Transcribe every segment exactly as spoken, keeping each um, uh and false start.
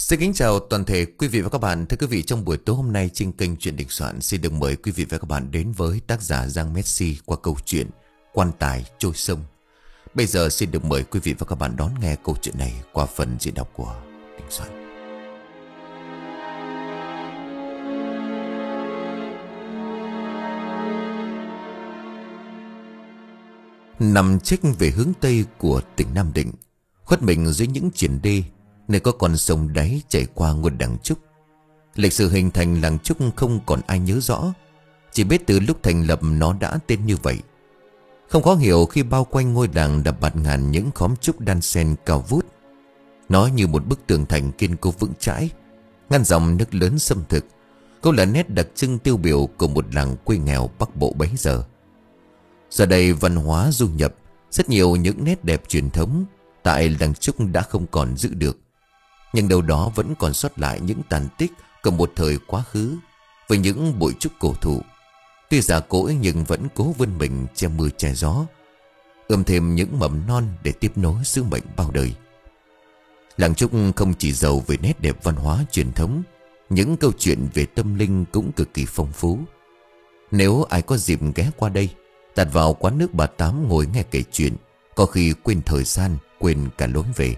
Xin kính chào toàn thể quý vị và các bạn. Thưa quý vị, trong buổi tối hôm nay trên kênh Chuyện Đình Soạn xin được mời quý vị và các bạn đến với tác giả Giang Messi qua câu chuyện Quan Tài Trôi Sông. Bây giờ xin được mời quý vị và các bạn đón nghe câu chuyện này qua phần diễn đọc của Đình Soạn. Nằm chếch về hướng tây của tỉnh Nam Định, khuất mình dưới những triển đê, nơi có con sông đáy chảy qua ngôi Đằng Trúc. Lịch sử hình thành làng Trúc không còn ai nhớ rõ, chỉ biết từ lúc thành lập nó đã tên như vậy. Không khó hiểu khi bao quanh ngôi làng đập bạt ngàn những khóm trúc đan xen cao vút. Nó như một bức tường thành kiên cố vững chãi, ngăn dòng nước lớn xâm thực, cũng là nét đặc trưng tiêu biểu của một làng quê nghèo Bắc Bộ bấy giờ. Giờ đây văn hóa du nhập, rất nhiều những nét đẹp truyền thống tại làng Trúc đã không còn giữ được, nhưng đâu đó vẫn còn sót lại những tàn tích của một thời quá khứ với những bụi trúc cổ thụ. Tuy già cỗi nhưng vẫn cố vươn mình che mưa che gió, ươm thêm những mầm non để tiếp nối sứ mệnh bao đời. Làng Trúc không chỉ giàu về nét đẹp văn hóa truyền thống, những câu chuyện về tâm linh cũng cực kỳ phong phú. Nếu ai có dịp ghé qua đây, đặt vào quán nước bà Tám ngồi nghe kể chuyện, có khi quên thời gian, quên cả lối về.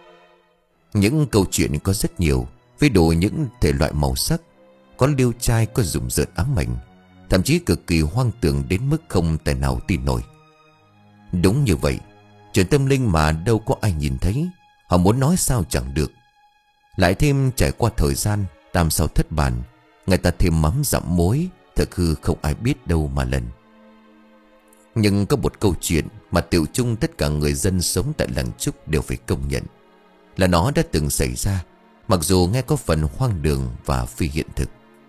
Những câu chuyện có rất nhiều, với đủ những thể loại màu sắc, có liêu trai, có rùng rợn ám ảnh, thậm chí cực kỳ hoang tưởng đến mức không thể nào tin nổi. Đúng như vậy, chuyện tâm linh mà đâu có ai nhìn thấy, họ muốn nói sao chẳng được. Lại thêm trải qua thời gian, tam sao thất bản, người ta thêm mắm dặm muối, thật hư không ai biết đâu mà lần. Nhưng có một câu chuyện mà tiểu chung tất cả người dân sống tại làng Trúc đều phải công nhận, là nó đã từng xảy ra, mặc dù nghe có phần hoang đường và phi hiện thực.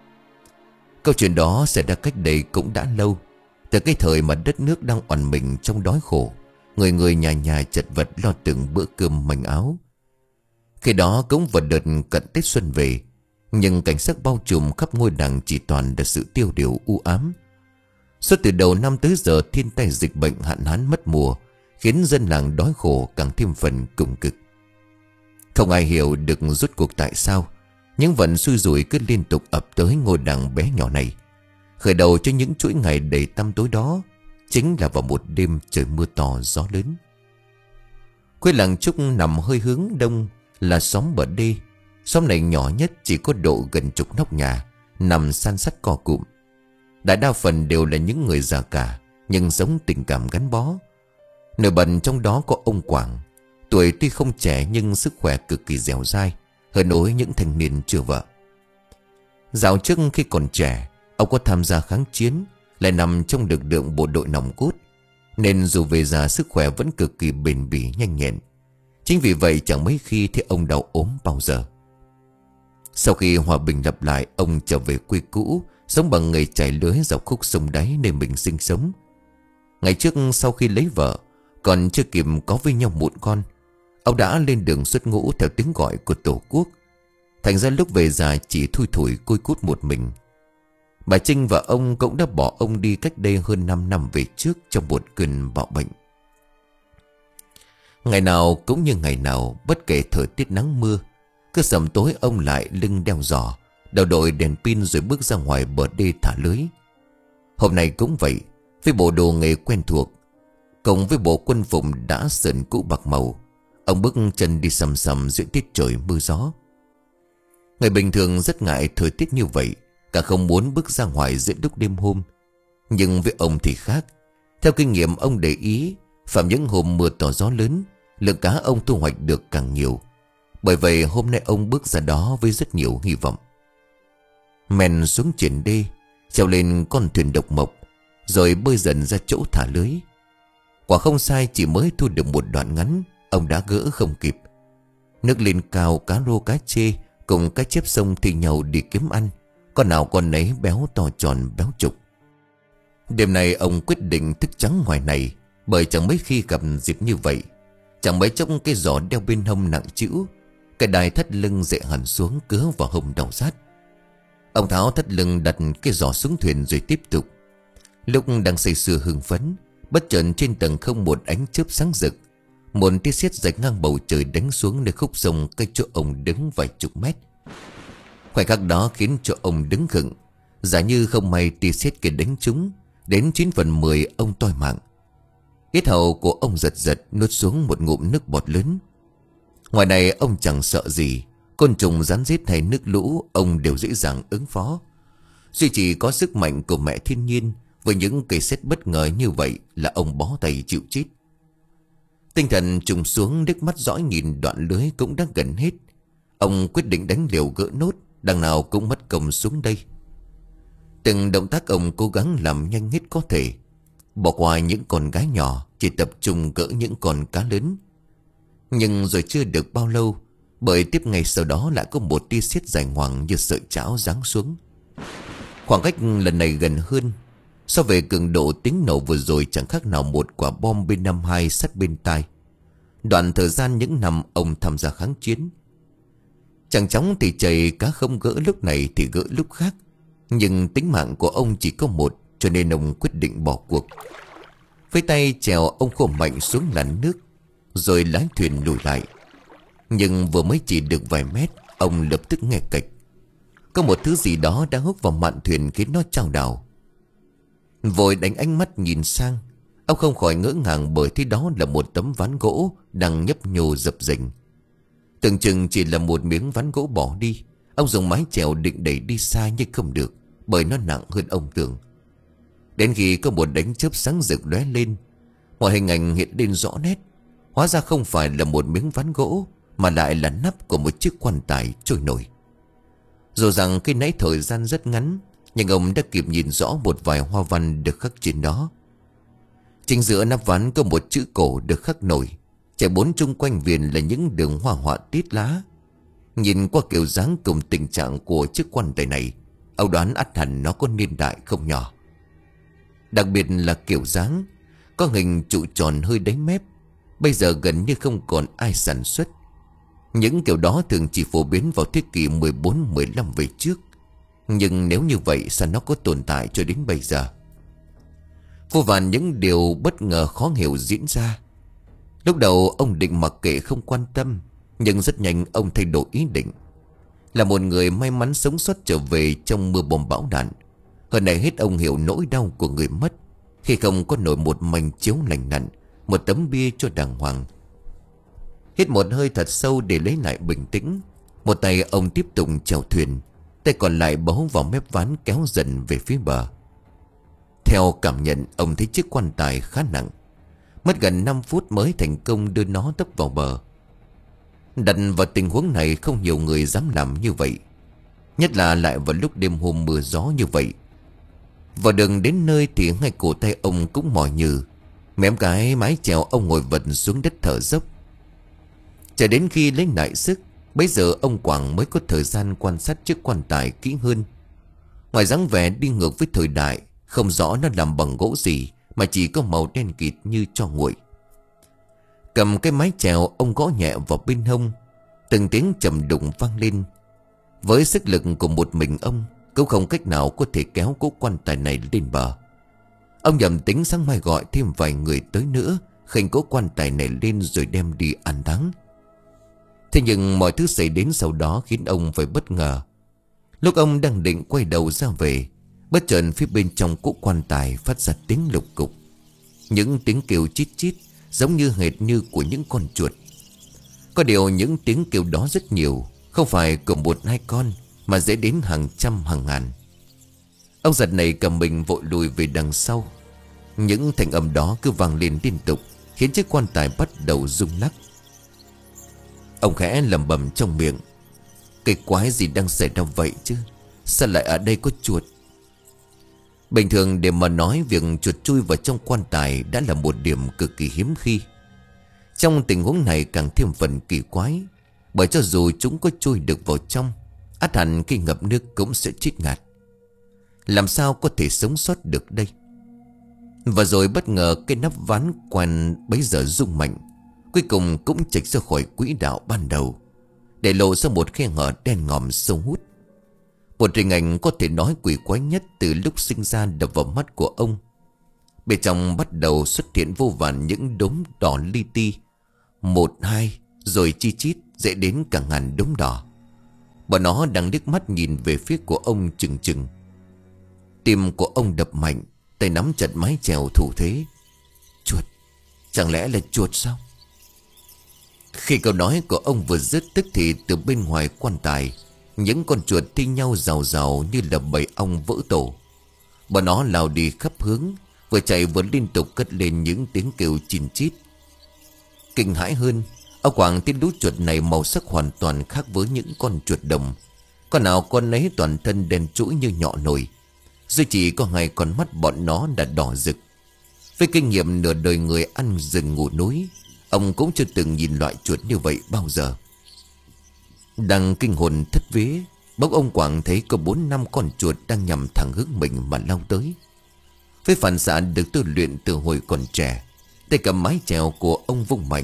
Câu chuyện đó xảy ra cách đây cũng đã lâu, từ cái thời mà đất nước đang oằn mình trong đói khổ, người người nhà nhà chật vật lo từng bữa cơm manh áo. Khi đó cũng vào đợt cận Tết xuân về, nhưng cảnh sắc bao trùm khắp ngôi làng chỉ toàn là sự tiêu điều u ám. Suốt từ đầu năm tới giờ, thiên tai dịch bệnh hạn hán mất mùa khiến dân làng đói khổ càng thêm phần cùng cực. Không ai hiểu được rốt cuộc tại sao những vận xui rủi cứ liên tục ập tới ngôi làng bé nhỏ này. Khởi đầu cho những chuỗi ngày đầy tăm tối đó chính là vào một đêm trời mưa to gió lớn. Quê làng Trúc nằm hơi hướng đông, là xóm bờ đê. Xóm này nhỏ nhất, chỉ có độ gần chục nóc nhà, nằm san sát co cụm. Đại đa phần đều là những người già cả, nhưng giống tình cảm gắn bó. Nổi bật trong đó có ông Quảng. Tuổi tuy không trẻ nhưng sức khỏe cực kỳ dẻo dai, hơn nối những thanh niên chưa vợ. Dạo trước khi còn trẻ, ông có tham gia kháng chiến, lại nằm trong lực lượng bộ đội nòng cốt, nên dù về già sức khỏe vẫn cực kỳ bền bỉ nhanh nhẹn. Chính vì vậy chẳng mấy khi thấy ông đau ốm bao giờ. Sau khi hòa bình lập lại, ông trở về quê cũ, sống bằng nghề chài lưới dọc khúc sông đáy nơi mình sinh sống. Ngày trước sau khi lấy vợ, còn chưa kịp có với nhau một con, ông đã lên đường xuất ngũ theo tiếng gọi của Tổ quốc. Thành ra lúc về già chỉ thui thủi côi cút một mình. Bà Trinh và ông cũng đã bỏ ông đi cách đây hơn năm năm về trước trong một cơn bạo bệnh. Ngày nào cũng như ngày nào, bất kể thời tiết nắng mưa, cứ sầm tối ông lại lưng đeo giỏ, đầu đội đèn pin rồi bước ra ngoài bờ đê thả lưới. Hôm nay cũng vậy, với bộ đồ nghề quen thuộc, cộng với bộ quân phục đã sờn cũ bạc màu, ông bước chân đi sầm sầm giữa tiết trời mưa gió. Người bình thường rất ngại thời tiết như vậy, cả không muốn bước ra ngoài giữa lúc đêm hôm. Nhưng với ông thì khác. Theo kinh nghiệm ông để ý, phạm những hôm mưa to gió lớn, lượng cá ông thu hoạch được càng nhiều. Bởi vậy hôm nay ông bước ra đó với rất nhiều hy vọng. Men xuống triển đê, trèo lên con thuyền độc mộc, rồi bơi dần ra chỗ thả lưới. Quả không sai, chỉ mới thu được một đoạn ngắn, ông đã gỡ không kịp. Nước lên cao, cá rô cá chê cùng cá chép sông thì nhau đi kiếm ăn, con nào con nấy béo to tròn béo trục. Đêm nay ông quyết định thức trắng ngoài này, bởi chẳng mấy khi gặp dịp như vậy. Chẳng mấy chốc cái giỏ đeo bên hông nặng trĩu, cái đai thắt lưng dệ hẳn xuống cứa vào hông đau rát. Ông tháo thắt lưng đặt cái giỏ xuống thuyền rồi tiếp tục. Lúc đang say sưa hưng phấn, bất chợt trên tầng không một ánh chớp sáng rực, Một tia sét rạch ngang bầu trời đánh xuống nơi khúc sông cách chỗ ông đứng vài chục mét. Khoảnh khắc đó khiến cho ông đứng khựng. Giả như không may tia sét kia đánh trúng, đến chín phần mười ông toi mạng. Yết hầu của ông giật giật nuốt xuống một ngụm nước bọt lớn. Ngoài này ông chẳng sợ gì. Côn trùng rắn rết hay nước lũ ông đều dễ dàng ứng phó. Duy chỉ có sức mạnh của mẹ thiên nhiên với những cây sét bất ngờ như vậy là ông bó tay chịu chết. Tinh thần trùng xuống, nước mắt dõi nhìn đoạn lưới cũng đã gần hết. Ông quyết định đánh liều gỡ nốt, đằng nào cũng mất công xuống đây. Từng động tác ông cố gắng làm nhanh hết có thể. Bỏ qua những con gái nhỏ, chỉ tập trung gỡ những con cá lớn. Nhưng rồi chưa được bao lâu, bởi tiếp ngay sau đó lại có một tia sét dài ngoằng như sợi chảo giáng xuống. Khoảng cách lần này gần hơn. So về cường độ tiếng nổ vừa rồi chẳng khác nào một quả bom B năm mươi hai sát bên tai. Đoạn thời gian những năm ông tham gia kháng chiến. Chẳng chóng thì chày cá không gỡ lúc này thì gỡ lúc khác. Nhưng tính mạng của ông chỉ có một, cho nên ông quyết định bỏ cuộc. Với tay chèo ông khổ mạnh xuống làn nước, rồi lái thuyền lùi lại. Nhưng vừa mới chỉ được vài mét, ông lập tức nghe cạch. Có một thứ gì đó đã hút vào mạn thuyền khiến nó chao đảo. Vội đánh ánh mắt nhìn sang, ông không khỏi ngỡ ngàng bởi thế đó là một tấm ván gỗ đang nhấp nhô dập dềnh. Tưởng chừng chỉ là một miếng ván gỗ bỏ đi. Ông dùng mái chèo định đẩy đi xa nhưng không được, bởi nó nặng hơn ông tưởng. Đến khi có một đánh chớp sáng rực lóe lên, mọi hình ảnh hiện lên rõ nét. Hóa ra không phải là một miếng ván gỗ, mà lại là nắp của một chiếc quan tài trôi nổi. Dù rằng cái nãy thời gian rất ngắn, nhưng ông đã kịp nhìn rõ một vài hoa văn được khắc trên đó. Chính giữa nắp ván có một chữ cổ được khắc nổi, chạy bốn chung quanh viền là những đường hoa họa tiết lá. Nhìn qua kiểu dáng cùng tình trạng của chiếc quan tài này, ông đoán ắt hẳn nó có niên đại không nhỏ. Đặc biệt là kiểu dáng, có hình trụ tròn hơi đáy mép, bây giờ gần như không còn ai sản xuất. Những kiểu đó thường chỉ phổ biến vào thế kỷ mười bốn mười lăm về trước. Nhưng nếu như vậy sao nó có tồn tại cho đến bây giờ? Vô vàn những điều bất ngờ khó hiểu diễn ra. Lúc đầu ông định mặc kệ không quan tâm, nhưng rất nhanh ông thay đổi ý định. Là một người may mắn sống sót trở về trong mưa bom bão đạn, hơn này hết ông hiểu nỗi đau của người mất khi không có nổi một mảnh chiếu lành lặn, một tấm bia cho đàng hoàng. Hít một hơi thật sâu để lấy lại bình tĩnh, một tay ông tiếp tục chèo thuyền, tay còn lại bấu vào mép ván kéo dần về phía bờ. Theo cảm nhận, ông thấy chiếc quan tài khá nặng. Mất gần năm phút mới thành công đưa nó tấp vào bờ. Đặt vào tình huống này không nhiều người dám làm như vậy, nhất là lại vào lúc đêm hôm mưa gió như vậy. Vào đường đến nơi thì ngay cổ tay ông cũng mỏi nhừ. Mém cái mái chèo ông ngồi vật xuống đất thở dốc. Chờ đến khi lấy lại sức, bấy giờ ông Quảng mới có thời gian quan sát chiếc quan tài kỹ hơn. Ngoài dáng vẻ đi ngược với thời đại, không rõ nó làm bằng gỗ gì mà chỉ có màu đen kịt như tro nguội. Cầm cái mái chèo ông gõ nhẹ vào bên hông, từng tiếng trầm đụng vang lên. Với sức lực của một mình ông, cũng không cách nào có thể kéo cố quan tài này lên bờ. Ông nhầm tính sáng mai gọi thêm vài người tới nữa, khênh cố quan tài này lên rồi đem đi an táng. Thế nhưng mọi thứ xảy đến sau đó khiến ông phải bất ngờ. Lúc ông đang định quay đầu ra về, bất chợt phía bên trong cỗ quan tài phát ra tiếng lục cục. Những tiếng kêu chít chít giống như hệt như của những con chuột. Có điều những tiếng kêu đó rất nhiều, không phải của một hai con, mà dễ đến hàng trăm hàng ngàn. Ông giật này cầm mình vội lùi về đằng sau. Những thanh âm đó cứ vang lên liên tục, khiến chiếc quan tài bắt đầu rung lắc. Ông khẽ lẩm bẩm trong miệng, cái quái gì đang xảy ra vậy chứ? Sao lại ở đây có chuột? Bình thường để mà nói, việc chuột chui vào trong quan tài đã là một điểm cực kỳ hiếm khi. Trong tình huống này càng thêm phần kỳ quái, bởi cho dù chúng có chui được vào trong, ắt hẳn khi ngập nước cũng sẽ chết ngạt. Làm sao có thể sống sót được đây? Và rồi bất ngờ cái nắp ván quan bấy giờ rung mạnh, cuối cùng cũng chệch ra khỏi quỹ đạo ban đầu, để lộ ra một khe hở đen ngòm sâu hút. Một hình ảnh có thể nói quỷ quái nhất từ lúc sinh ra đập vào mắt của ông. Bên trong bắt đầu xuất hiện vô vàn những đốm đỏ li ti, Một hai, rồi chi chít dễ đến cả ngàn đống đỏ. Bọn nó đang liếc mắt nhìn về phía của ông chừng chừng. Tim của ông đập mạnh, tay nắm chặt mái chèo thủ thế. Chuột, chẳng lẽ là chuột sao? Khi câu nói của ông vừa dứt, tức thì từ bên ngoài quan tài, những con chuột thi nhau rào rào như là bầy ong vỡ tổ. Bọn nó lao đi khắp hướng, vừa chạy vừa liên tục cất lên những tiếng kêu chin chít. Kinh hãi hơn, ông Quảng thấy lũ chuột này màu sắc hoàn toàn khác với những con chuột đồng. Con nào con ấy toàn thân đen trũi như nhọ nồi, duy chỉ có hai con mắt bọn nó đã đỏ rực. Với kinh nghiệm nửa đời người ăn rừng ngủ núi, ông cũng chưa từng nhìn loại chuột như vậy bao giờ. Đang kinh hồn thất vía, bỗng ông Quảng thấy có bốn năm con chuột đang nhằm thẳng hướng mình mà lao tới. Với phản xạ được tôi luyện từ hồi còn trẻ, tay cầm mái chèo của ông vung mạnh,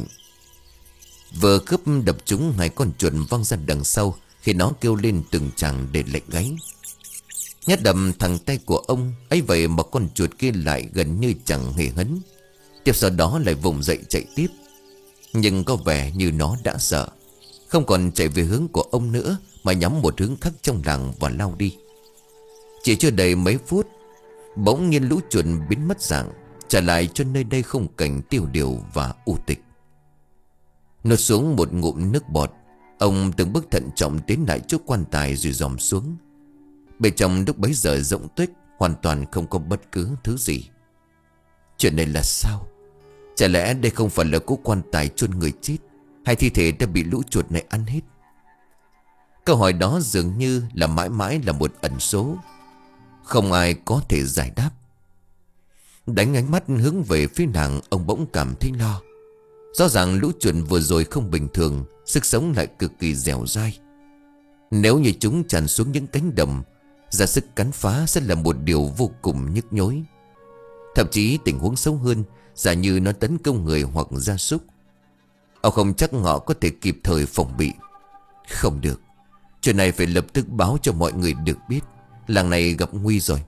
vừa cướp đập trúng hai con chuột văng ra đằng sau, khi nó kêu lên từng chàng để lệch gáy. Nhát đầm thẳng tay của ông ấy vậy mà con chuột kia lại gần như chẳng hề hấn. Tiếp sau đó lại vùng dậy chạy tiếp, nhưng có vẻ như nó đã sợ, không còn chạy về hướng của ông nữa, mà nhắm một hướng khác trong làng và lao đi. Chỉ chưa đầy mấy phút, bỗng nhiên lũ chuột biến mất dạng, trả lại cho nơi đây khung cảnh tiêu điều và u tịch. Nuốt xuống một ngụm nước bọt, ông từng bước thận trọng tiến lại trước quan tài rồi dòm xuống. Bên trong lúc bấy giờ rỗng tuếch, hoàn toàn không có bất cứ thứ gì. Chuyện này là sao? Chả lẽ đây không phải là cố quan tài chôn người chết, hay thi thể đã bị lũ chuột này ăn hết? Câu hỏi đó dường như là mãi mãi là một ẩn số, không ai có thể giải đáp. Đánh ánh mắt hướng về phía nàng, ông bỗng cảm thấy lo. Rõ ràng lũ chuột vừa rồi không bình thường, sức sống lại cực kỳ dẻo dai. Nếu như chúng tràn xuống những cánh đồng, ra sức cắn phá sẽ là một điều vô cùng nhức nhối. Thậm chí tình huống xấu hơn, giả như nó tấn công người hoặc gia súc. Ông không chắc họ có thể kịp thời phòng bị. Không được, chuyện này phải lập tức báo cho mọi người được biết, làng này gặp nguy rồi.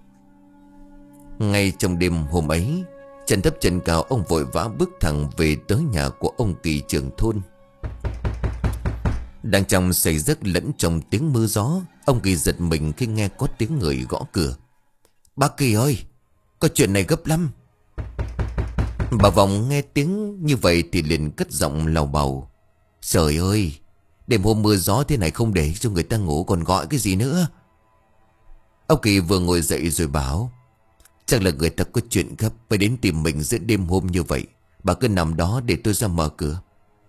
Ngay trong đêm hôm ấy, chân thấp chân cao, ông vội vã bước thẳng về tới nhà của ông Kỳ trưởng thôn. Đang trong say giấc lẫn trong tiếng mưa gió, ông Kỳ giật mình khi nghe có tiếng người gõ cửa. Bác Kỳ ơi, có chuyện này gấp lắm. Bà Vòng nghe tiếng như vậy thì liền cất giọng lầu bầu. Trời ơi, đêm hôm mưa gió thế này không để cho người ta ngủ còn gọi cái gì nữa. Ông Kỳ vừa ngồi dậy rồi bảo, chắc là người ta có chuyện gấp phải đến tìm mình giữa đêm hôm như vậy. Bà cứ nằm đó để tôi ra mở cửa.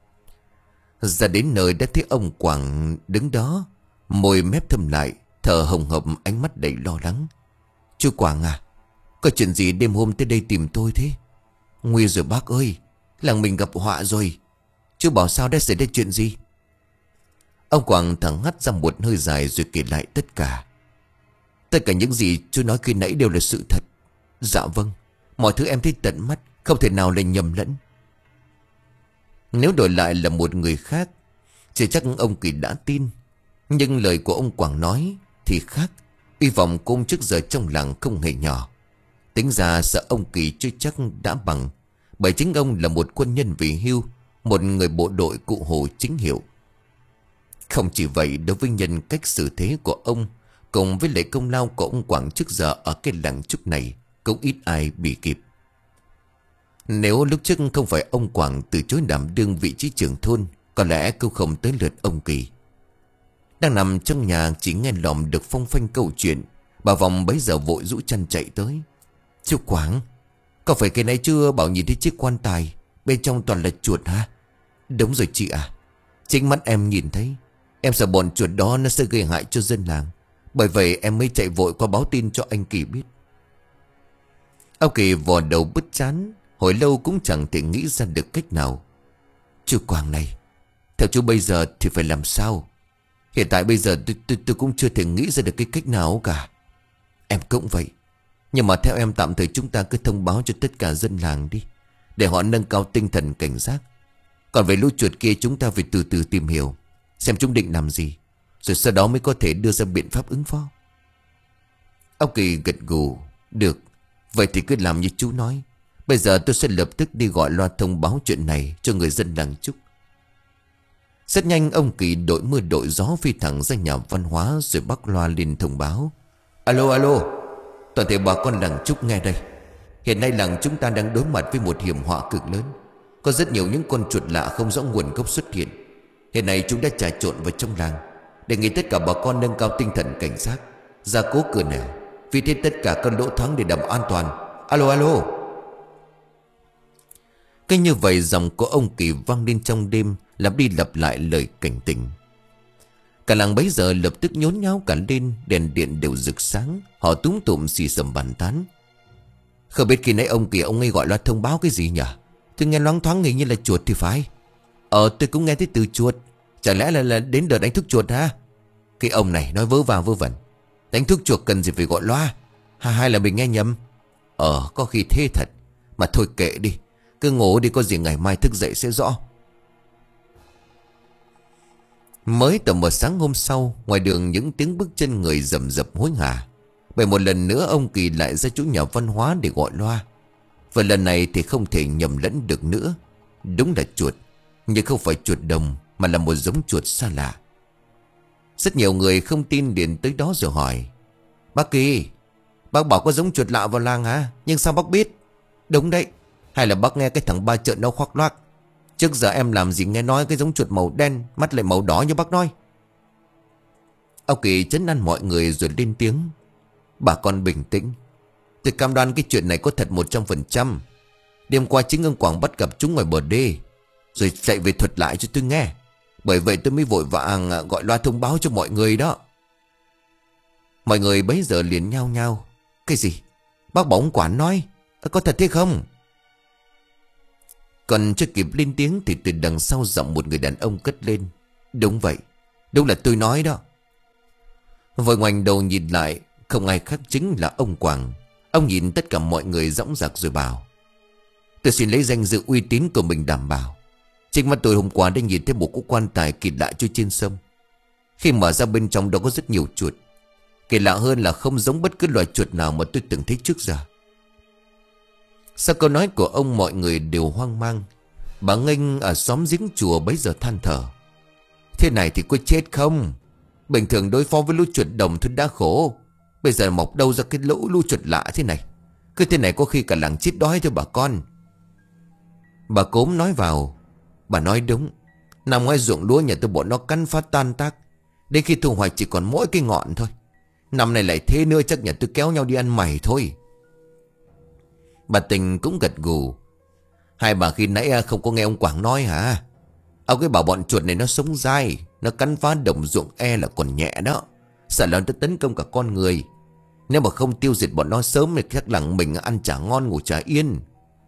Ra đến nơi đã thấy ông Quảng đứng đó, môi mép thâm lại, thở hồng hộc, ánh mắt đầy lo lắng. Chú Quảng à, có chuyện gì đêm hôm tới đây tìm tôi thế? Nguy rồi bác ơi, làng mình gặp họa rồi. Chú bảo sao đã xảy ra chuyện gì? Ông Quảng thẳng hắt ra một hơi dài rồi kể lại tất cả. Tất cả những gì chú nói khi nãy đều là sự thật. Dạ vâng, mọi thứ em thấy tận mắt, không thể nào là nhầm lẫn. Nếu đổi lại là một người khác, chỉ chắc ông Kỳ đã tin. Nhưng lời của ông Quảng nói thì khác. Hy vọng của ông trước giờ trong làng không hề nhỏ. Tính ra sợ ông Kỳ chưa chắc đã bằng, bởi chính ông là một quân nhân về hưu, một người bộ đội cụ Hồ chính hiệu. Không chỉ vậy, đối với nhân cách xử thế của ông, cùng với lệ công lao của ông Quảng trước giờ ở cái làng trúc này, cũng ít ai bị kịp. Nếu lúc trước không phải ông Quảng từ chối đảm đương vị trí trưởng thôn, có lẽ cũng không tới lượt ông Kỳ. Đang nằm trong nhà chỉ nghe lỏm được phong phanh câu chuyện, bà Vòng bấy giờ vội rũ chăn chạy tới. Chú Quảng, có phải cái này chưa bảo nhìn thấy chiếc quan tài bên trong toàn là chuột hả? Đúng rồi chị à, chính mắt em nhìn thấy. Em sợ bọn chuột đó nó sẽ gây hại cho dân làng, bởi vậy em mới chạy vội qua báo tin cho anh Kỳ biết. Ông Kỳ vò đầu bứt chán, hồi lâu cũng chẳng thể nghĩ ra được cách nào. Chú Quảng này, theo chú bây giờ thì phải làm sao? Hiện tại bây giờ tôi, tôi, tôi cũng chưa thể nghĩ ra được cái cách nào cả. Em cũng vậy. Nhưng mà theo em tạm thời chúng ta cứ thông báo cho tất cả dân làng đi, để họ nâng cao tinh thần cảnh giác. Còn về lũ chuột kia chúng ta phải từ từ tìm hiểu, xem chúng định làm gì, rồi sau đó mới có thể đưa ra biện pháp ứng phó. Ông Kỳ gật gù. Được, vậy thì cứ làm như chú nói. Bây giờ tôi sẽ lập tức đi gọi loa thông báo chuyện này cho người dân làng Trúc, Rất nhanh ông Kỳ đội mưa đội gió phi thẳng ra nhà văn hóa, rồi bắc loa lên thông báo: Alo alo, toàn thể bà con làng Trúc nghe đây. Hiện nay làng chúng ta đang đối mặt với một hiểm họa cực lớn. Có rất nhiều những con chuột lạ không rõ nguồn gốc xuất hiện. Hiện nay chúng đã trà trộn vào trong làng. Đề nghị tất cả bà con nâng cao tinh thần cảnh giác, gia cố cửa nẻo, vì thế tất cả các lỗ thoáng để đảm an toàn. Alo alo. Cái như vậy dòng của ông Kỳ vang lên trong đêm, lặp đi lặp lại lời cảnh tỉnh. Cả làng bấy giờ lập tức nhốn nháo cả lên, đèn điện đều rực sáng. Họ túm tụm xì xầm bàn tán: Không biết khi nãy ông Kỳ ông ấy gọi loa thông báo cái gì nhỉ? Tôi nghe loáng thoáng hình như là chuột thì phải. Ờ tôi cũng nghe thấy từ chuột. Chả lẽ là, là đến đợt đánh thuốc chuột ha? Cái ông này nói vớ vào vớ vẩn. Đánh thuốc chuột cần gì phải gọi loa? Hay, hay là mình nghe nhầm? Ờ có khi thế thật. Mà thôi kệ đi, cứ ngủ đi, có gì ngày mai thức dậy sẽ rõ. Mới tầm một sáng hôm sau, ngoài đường những tiếng bước chân người rầm rập hối hả. Bởi một lần nữa ông Kỳ lại ra chỗ nhà văn hóa để gọi loa. Và lần này thì không thể nhầm lẫn được nữa. Đúng là chuột, nhưng không phải chuột đồng, mà là một giống chuột xa lạ. Rất nhiều người không tin liền tới đó rồi hỏi: Bác Kỳ, bác bảo có giống chuột lạ vào làng hả? Nhưng sao bác biết? Đúng đấy. Hay là bác nghe cái thằng ba trợn nó khoác loác? Trước giờ em làm gì nghe nói cái giống chuột màu đen, mắt lại màu đỏ như bác nói. Ông Kỳ trấn an mọi người rồi lên tiếng: Bà con bình tĩnh. Tôi cam đoan cái chuyện này có thật một trăm phần trăm. Đêm qua chính ông Quảng bắt gặp chúng ngoài bờ đê, rồi chạy về thuật lại cho tôi nghe. Bởi vậy tôi mới vội vàng gọi loa thông báo cho mọi người đó. Mọi người bấy giờ liền nhao nhao: Cái gì? Bác bảo ông Quảng nói? Có thật thế không? Còn chưa kịp lên tiếng thì từ đằng sau giọng một người đàn ông cất lên: Đúng vậy, đúng là tôi nói đó. Vội ngoảnh đầu nhìn lại, không ai khác chính là ông Quảng. Ông nhìn tất cả mọi người dõng dạc rồi bảo: Tôi xin lấy danh dự uy tín của mình đảm bảo, chính mắt tôi hôm qua đã nhìn thấy một cỗ quan tài kỳ lạ trôi trên sông. Khi mở ra bên trong đó có rất nhiều chuột. Kỳ lạ hơn là không giống bất cứ loài chuột nào mà tôi từng thấy trước giờ. Sau câu nói của ông mọi người đều hoang mang. Bà Nghênh ở xóm giếng chùa bấy giờ than thở: Thế này thì có chết không? Bình thường đối phó với lũ chuột đồng thôi đã khổ, bây giờ mọc đâu ra cái lũ lũ chuột lạ thế này. Cứ thế này có khi cả làng chết đói thôi bà con. Bà Cốm nói vào: Bà nói đúng. Nằm ngoài ruộng lúa nhà tôi bọn nó cắn phá tan tác. Đến khi thu hoạch chỉ còn mỗi cái ngọn thôi. Năm này lại thế nữa, chắc nhà tôi kéo nhau đi ăn mày thôi. Bà Tình cũng gật gù: Hai bà khi nãy không có nghe ông Quảng nói hả? Ông ấy bảo bọn chuột này nó sống dai, nó cắn phá đồng ruộng e là còn nhẹ đó, sợ là nó tấn công cả con người. Nếu mà không tiêu diệt bọn nó sớm thì chắc làng mình ăn chả ngon ngủ chả yên.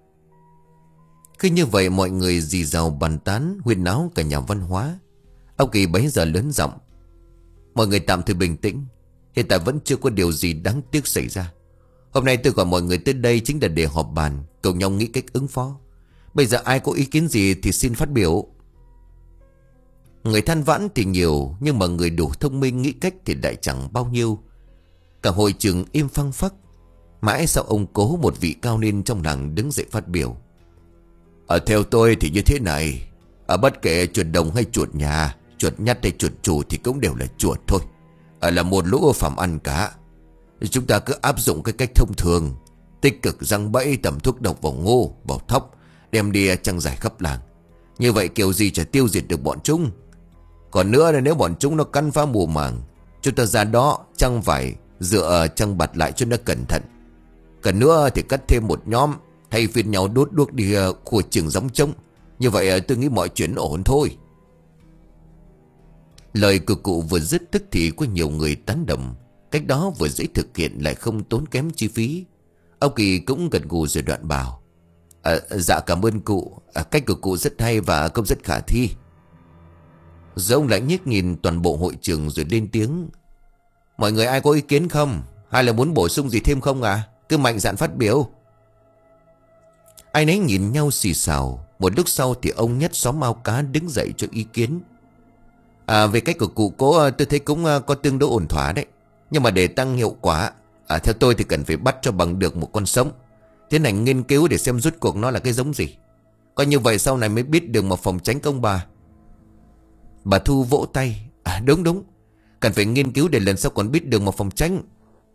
Cứ như vậy mọi người rì rào bàn tán huyên náo cả nhà văn hóa. Ông Kỳ bấy giờ lớn giọng: Mọi người tạm thời bình tĩnh. Hiện tại vẫn chưa có điều gì đáng tiếc xảy ra. Hôm nay tôi gọi mọi người tới đây chính là để họp bàn, cùng nhau nghĩ cách ứng phó. Bây giờ ai có ý kiến gì thì xin phát biểu. Người than vãn thì nhiều, nhưng mà người đủ thông minh nghĩ cách thì lại chẳng bao nhiêu. Cả hội trường im phăng phắc. Mãi sau ông Cố, một vị cao niên trong làng, đứng dậy phát biểu: Ở theo tôi thì như thế này. Ở bất kể chuột đồng hay chuột nhà, chuột nhắt hay chuột chủ thì cũng đều là chuột thôi. Ở là một lũ phạm ăn cả. Chúng ta cứ áp dụng cái cách thông thường, tích cực giăng bẫy tẩm thuốc độc vào ngô, vào thóc, đem đi trăng giải khắp làng. Như vậy kiểu gì chả tiêu diệt được bọn chúng. Còn nữa là nếu bọn chúng nó cắn phá mùa màng, chúng ta ra đó trăng vải, dựa trăng bặt lại cho nó cẩn thận. Cần nữa thì cắt thêm một nhóm, thay phiên nhau đốt đuốc đi khu trường gióng trống. Như vậy tôi nghĩ mọi chuyện ổn thôi. Lời của cụ vừa dứt tức thì có nhiều người tán đồng. Cách đó vừa dễ thực hiện lại không tốn kém chi phí. Ông Kỳ cũng gật gù rồi đoạn bảo: à, Dạ cảm ơn cụ, à, cách của cụ rất hay và cũng rất khả thi. Rồi ông lại nhếch nhìn toàn bộ hội trường rồi lên tiếng: Mọi người ai có ý kiến không? Hay là muốn bổ sung gì thêm không à? Cứ mạnh dạn phát biểu. Ai nấy nhìn nhau xì xào. Một lúc sau thì ông Nhất xóm ao cá đứng dậy cho ý kiến: À về cách của cụ Cố tôi thấy cũng có tương đối ổn thỏa đấy. Nhưng mà để tăng hiệu quả, à, theo tôi thì cần phải bắt cho bằng được một con sống. Tiến hành nghiên cứu để xem rốt cuộc nó là cái giống gì. Coi như vậy sau này mới biết đường mà phòng tránh công bà. Bà Thu vỗ tay. À đúng đúng, cần phải nghiên cứu để lần sau còn biết đường mà phòng tránh.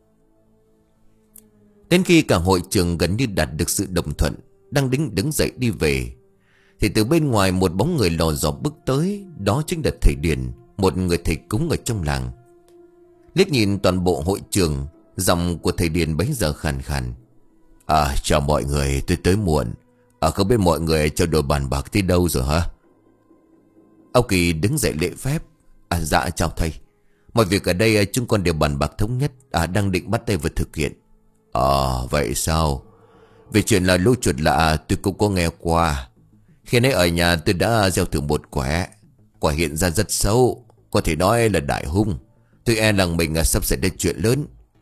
Đến khi cả hội trường gần như đạt được sự đồng thuận, đang đứng đứng dậy đi về, thì từ bên ngoài một bóng người lò dò bước tới. Đó chính là thầy Điền, một người thầy cúng ở trong làng. Liếc nhìn toàn bộ hội trường, giọng của thầy Điền bấy giờ khàn khàn. À chào mọi người, tôi tới muộn. À không biết mọi người trao đổi bàn bạc tới đâu rồi hả? Ông Kỳ đứng dậy lễ phép. À dạ chào thầy. Mọi việc ở đây chúng con đều bàn bạc thống nhất. À đang định bắt tay vào thực hiện. À vậy sao? Về chuyện là lũ chuột lạ tôi cũng có nghe qua. Khi nãy ở nhà tôi đã gieo thử một quả. Quả hiện ra rất xấu, có thể nói là đại hung. Tôi e rằng mình sắp xảy ra chuyện lớn.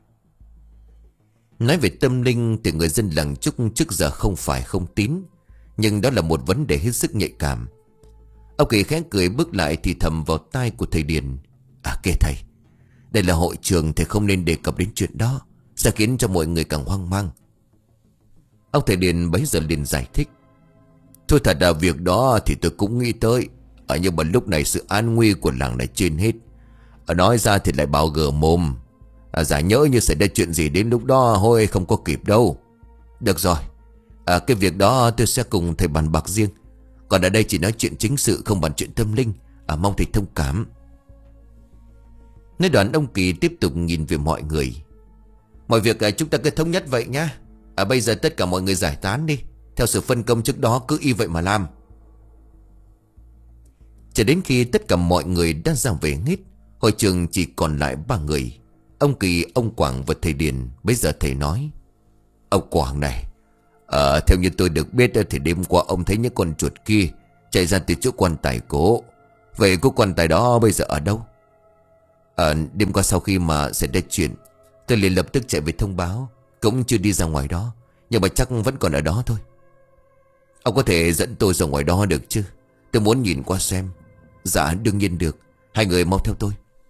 Nói về tâm linh thì người dân làng Trúc trước giờ không phải không tín, nhưng đó là một vấn đề hết sức nhạy cảm. Ông Kỳ khẽ cười bước lại thì thầm vào tai của thầy Điền. À kìa thầy, đây là hội trường, thầy không nên đề cập đến chuyện đó, sẽ khiến cho mọi người càng hoang mang. Ông thầy Điền bấy giờ liền giải thích. Thôi thật là việc đó thì tôi cũng nghĩ tới. À, nhưng mà lúc này sự an nguy của làng này trên hết. À, nói ra thì lại bảo gờ mồm. À, giả nhỡ như xảy ra chuyện gì đến lúc đó thôi không có kịp đâu. Được rồi, à, cái việc đó tôi sẽ cùng thầy bàn bạc riêng. Còn ở đây chỉ nói chuyện chính sự, không bàn chuyện tâm linh. À, mong thầy thông cảm. Nói đoạn ông Kỳ tiếp tục nhìn về mọi người. Mọi việc à, chúng ta cứ thống nhất vậy nhá. À, bây giờ tất cả mọi người giải tán đi, theo sự phân công trước đó cứ y vậy mà làm. Cho đến khi tất cả mọi người đã ra về hết, hội trường chỉ còn lại ba người: ông Kỳ, ông Quảng và thầy Điền. Bây giờ thầy nói. Ông Quảng này, à, theo như tôi được biết thì đêm qua ông thấy những con chuột kia chạy ra từ chỗ quan tài cố. Vậy cô quan tài đó bây giờ ở đâu? À, đêm qua sau khi mà xảy ra chuyện, tôi liền lập tức chạy về thông báo. Cũng chưa đi ra ngoài đó, nhưng mà chắc vẫn còn ở đó thôi. Ông có thể dẫn tôi ra ngoài đó được chứ? Tôi muốn nhìn qua xem. Dạ đương nhiên được, hai người mau theo tôi.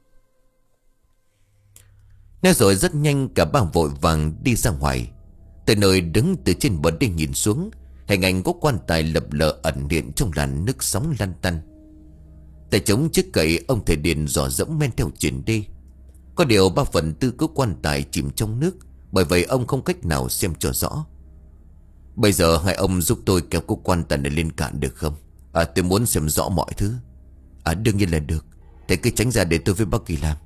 Nói rồi rất nhanh cả ba vội vàng đi ra ngoài. Từ nơi đứng từ trên bờ đê nhìn xuống, hình ảnh có quan tài lập lờ ẩn hiện trong làn nước sóng lăn tăn. Tay chống chiếc cậy, ông thầy Điền dò dẫm men theo chuyển đi. Có điều ba phần tư của quan tài chìm trong nước, bởi vậy ông không cách nào xem cho rõ. Bây giờ hai ông giúp tôi kéo cố quan tài này lên cạn được không? À, tôi muốn xem rõ mọi thứ. À đương nhiên là được, thầy cứ tránh ra để tôi với bác Kỳ làm.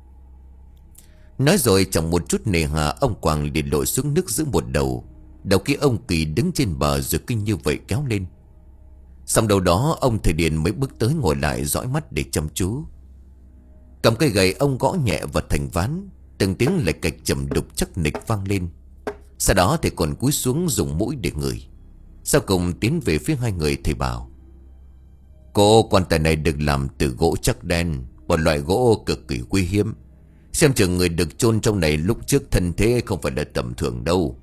Nói rồi chẳng một chút nề hà, ông Quảng liền lội xuống nước giữ một đầu. Đầu kia ông Kỳ đứng trên bờ rồi kinh như vậy kéo lên. Xong đầu đó ông thầy Điền mới bước tới ngồi lại dõi mắt để chăm chú. Cầm cây gậy ông gõ nhẹ vào thành ván. Từng tiếng lệch cạch trầm đục chắc nịch vang lên. Sau đó thầy còn cúi xuống dùng mũi để ngửi. Sau cùng tiến về phía hai người thầy bảo. Cô quan tài này được làm từ gỗ chắc đen, một loại gỗ cực kỳ quý hiếm. Xem chừng người được chôn trong này lúc trước thân thế không phải là tầm thường đâu.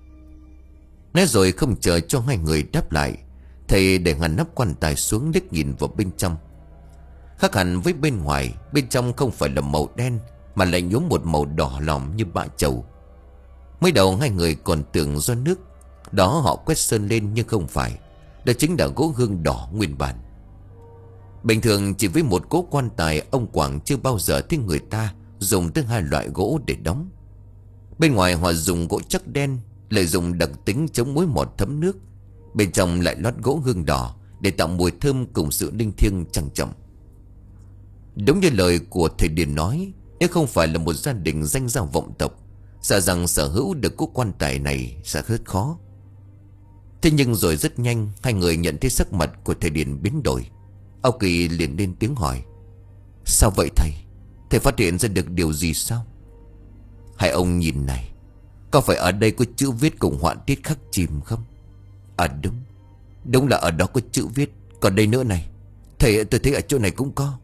Nói rồi không chờ cho hai người đáp lại, thầy để ngăn nắp quan tài xuống liếc nhìn vào bên trong. Khác hẳn với bên ngoài, bên trong không phải là màu đen mà lại nhuốm một màu đỏ lòm như bạ trầu. Mới đầu hai người còn tưởng do nước đó họ quét sơn lên, nhưng không phải. Đó chính là gỗ hương đỏ nguyên bản. Bình thường chỉ với một cố quan tài, ông Quảng chưa bao giờ thấy người ta dùng tới hai loại gỗ để đóng. Bên ngoài họ dùng gỗ chắc đen, lợi dụng đặc tính chống mối mọt thấm nước. Bên trong lại lót gỗ hương đỏ để tạo mùi thơm cùng sự linh thiêng trang trọng. Đúng như lời của thầy Điền nói, nếu không phải là một gia đình danh gia vọng tộc, sợ rằng sở hữu được cố quan tài này sẽ rất khó. Thế nhưng rồi rất nhanh hai người nhận thấy sắc mặt của thầy Điền biến đổi. Ông Kỳ liền lên tiếng hỏi. Sao vậy thầy? Thầy phát hiện ra được điều gì sao? Hai ông nhìn này, có phải ở đây có chữ viết cùng họa tiết khắc chìm không? À đúng, đúng là ở đó có chữ viết. Còn đây nữa này, thầy, tôi thấy ở chỗ này cũng có.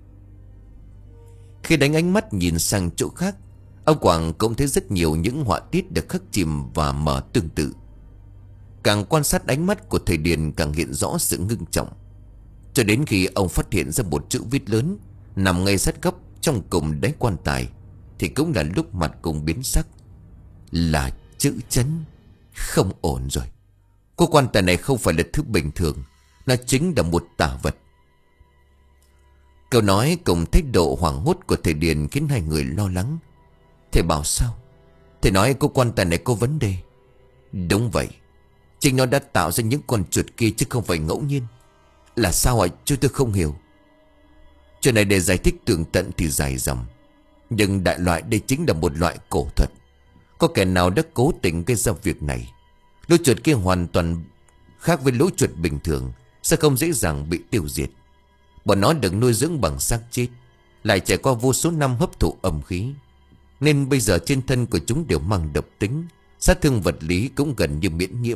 Khi đánh ánh mắt nhìn sang chỗ khác, ông Quảng cũng thấy rất nhiều những họa tiết được khắc chìm và mở tương tự. Càng quan sát ánh mắt của thầy Điền càng hiện rõ sự ngưng trọng. Cho đến khi ông phát hiện ra một chữ viết lớn nằm ngay sát góc trong cùng đáy quan tài, thì cũng là lúc mặt cùng biến sắc. Là chữ chấn. Không ổn rồi. Cô quan tài này không phải là thứ bình thường, nó chính là một tà vật. Câu nói cùng thái độ hoảng hốt của thầy Điền khiến hai người lo lắng. Thầy bảo sao? Thầy nói cô quan tài này có vấn đề. Đúng vậy, chính nó đã tạo ra những con chuột kia chứ không phải ngẫu nhiên. Là sao ạ? Chú tôi không hiểu. Chuyện này để giải thích tường tận thì dài dòng, nhưng đại loại đây chính là một loại cổ thuật. Có kẻ nào đã cố tình gây ra việc này. Lũ chuột kia hoàn toàn khác với lũ chuột bình thường, sẽ không dễ dàng bị tiêu diệt. Bọn nó được nuôi dưỡng bằng xác chết, lại trải qua vô số năm hấp thụ âm khí, nên bây giờ trên thân của chúng đều mang độc tính, sát thương vật lý cũng gần như miễn nhiễm.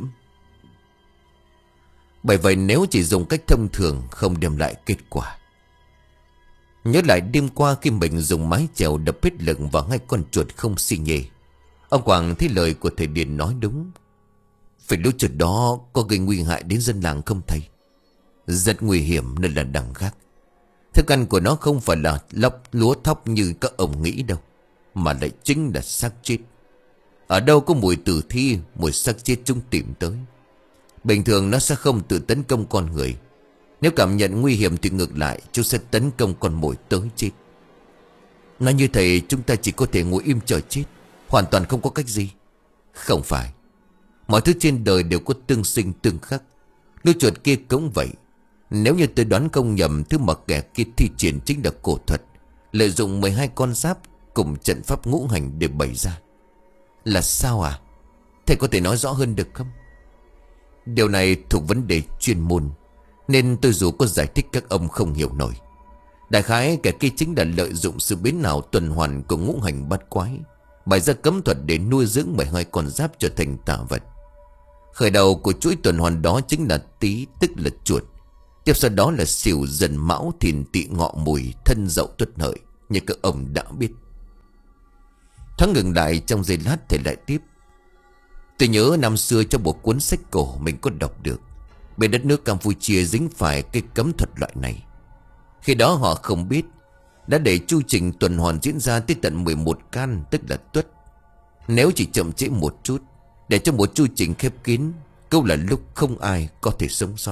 Bởi vậy nếu chỉ dùng cách thông thường không đem lại kết quả. Nhớ lại đêm qua khi mình dùng mái chèo đập hết lực vào ngay con chuột không xi nhê, ông Quảng thấy lời của thầy Điền nói đúng. Phải lũ chuột đó có gây nguy hại đến dân làng không thầy? Rất nguy hiểm nên là đằng khác. Thức ăn của nó không phải là lóc lúa thóc như các ông nghĩ đâu, mà lại chính là xác chết. Ở đâu có mùi tử thi, mùi xác chết chúng tìm tới. Bình thường nó sẽ không tự tấn công con người. Nếu cảm nhận nguy hiểm thì ngược lại chúng sẽ tấn công con mồi tới chết. Nói như thầy chúng ta chỉ có thể ngồi im chờ chết, hoàn toàn không có cách gì. Không phải. Mọi thứ trên đời đều có tương sinh tương khắc. Lũ chuột kia cũng vậy. Nếu như tôi đoán không nhầm, thứ mà kẻ kia thi triển chính là cổ thuật, lợi dụng mười hai con giáp cùng trận pháp ngũ hành để bày ra. Là sao à? Thầy có thể nói rõ hơn được không? Điều này thuộc vấn đề chuyên môn, nên tôi dù có giải thích các ông không hiểu nổi. Đại khái kẻ kia chính là lợi dụng sự biến ảo tuần hoàn của ngũ hành bát quái, bày ra cấm thuật để nuôi dưỡng mười hai con giáp trở thành tà vật. Khởi đầu của chuỗi tuần hoàn đó chính là Tý, tức là chuột. Tiếp sau đó là Sửu, Dần, Mão, Thìn, Tỵ, Ngọ, Mùi, Thân, Dậu, Tuất, Hợi, như các ông đã biết. Thoáng ngừng lại trong giây lát thầy lại tiếp. Tôi nhớ năm xưa trong một cuốn sách cổ mình có đọc được, bên đất nước Campuchia dính phải cái cấm thuật loại này. Khi đó họ không biết, đã để chu trình tuần hoàn diễn ra tới tận mười một can, tức là Tuất. Nếu chỉ chậm trễ một chút, để cho một chu trình khép kín, câu là lúc không ai có thể sống sót.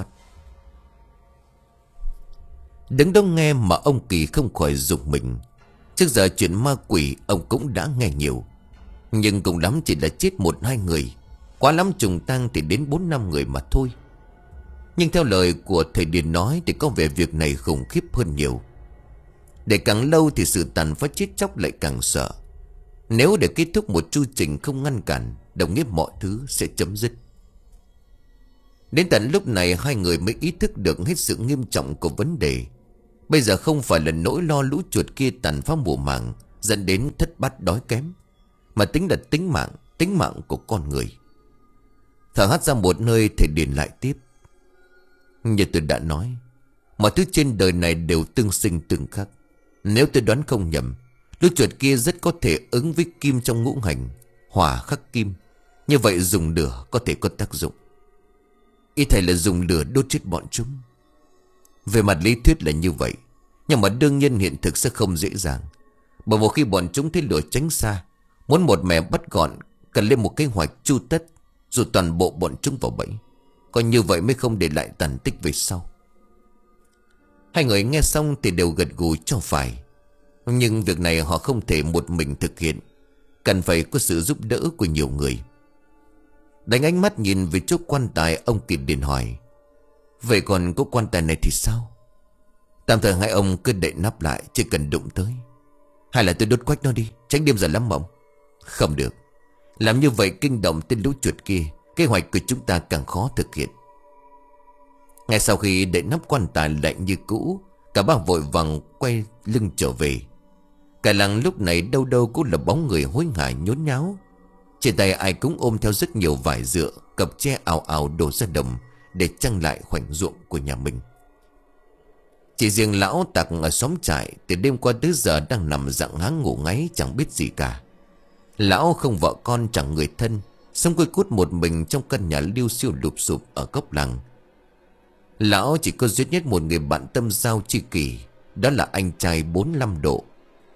Đứng đó nghe mà ông Kỳ không khỏi rùng mình. Trước giờ chuyện ma quỷ ông cũng đã nghe nhiều, nhưng cùng lắm chỉ là chết một hai người, quá lắm trùng tang thì đến bốn năm người mà thôi. Nhưng theo lời của thầy Điền nói thì có vẻ việc này khủng khiếp hơn nhiều. Để càng lâu thì sự tàn phá chết chóc lại càng sợ. Nếu để kết thúc một chu trình không ngăn cản, đồng nghĩa mọi thứ sẽ chấm dứt. Đến tận lúc này hai người mới ý thức được hết sự nghiêm trọng của vấn đề. Bây giờ không phải là nỗi lo lũ chuột kia tàn phá mùa màng dẫn đến thất bát đói kém, mà tính là tính mạng, tính mạng của con người. Thở hắt ra một nơi thầy Điền lại tiếp. Như tôi đã nói, mọi thứ trên đời này đều tương sinh tương khắc. Nếu tôi đoán không nhầm, lũ chuột kia rất có thể ứng với kim trong ngũ hành, hỏa khắc kim. Như vậy dùng lửa có thể có tác dụng. Ý thầy là dùng lửa đốt chết bọn chúng. Về mặt lý thuyết là như vậy, nhưng mà đương nhiên hiện thực sẽ không dễ dàng. Bởi một khi bọn chúng thấy lửa tránh xa, muốn một mẻ bắt gọn, cần lên một kế hoạch chu tất, dù toàn bộ bọn chúng vào bẫy. Coi như vậy mới không để lại tàn tích về sau. Hai người nghe xong thì đều gật gù cho phải. Nhưng việc này họ không thể một mình thực hiện, cần phải có sự giúp đỡ của nhiều người. Đánh ánh mắt nhìn về chỗ quan tài, ông Kỳ Điền hỏi: vậy còn có quan tài này thì sao? Tạm thời hai ông cứ đậy nắp lại, chỉ cần đụng tới. Hay là tôi đốt quách nó đi, tránh đêm giờ lắm mộng. Không được, làm như vậy kinh động tên lũ chuột kia, kế hoạch của chúng ta càng khó thực hiện. Ngay sau khi đậy nắp quan tài lại như cũ, cả ba vội vàng quay lưng trở về. Cả làng lúc này đâu đâu cũng là bóng người hối hả nhốn nháo. Trên tay ai cũng ôm theo rất nhiều vải dựa, cặp tre ào ào đổ ra đồng để trăng lại khoảnh ruộng của nhà mình. Chỉ riêng lão Tặc ở xóm trại từ đêm qua tới giờ đang nằm dặng háng ngủ ngáy chẳng biết gì cả. Lão không vợ con chẳng người thân, sống quây cút một mình trong căn nhà liêu xiêu lụp sụp ở góc làng. Lão chỉ có duy nhất một người bạn tâm giao tri kỷ, đó là anh trai bốn mươi lăm độ.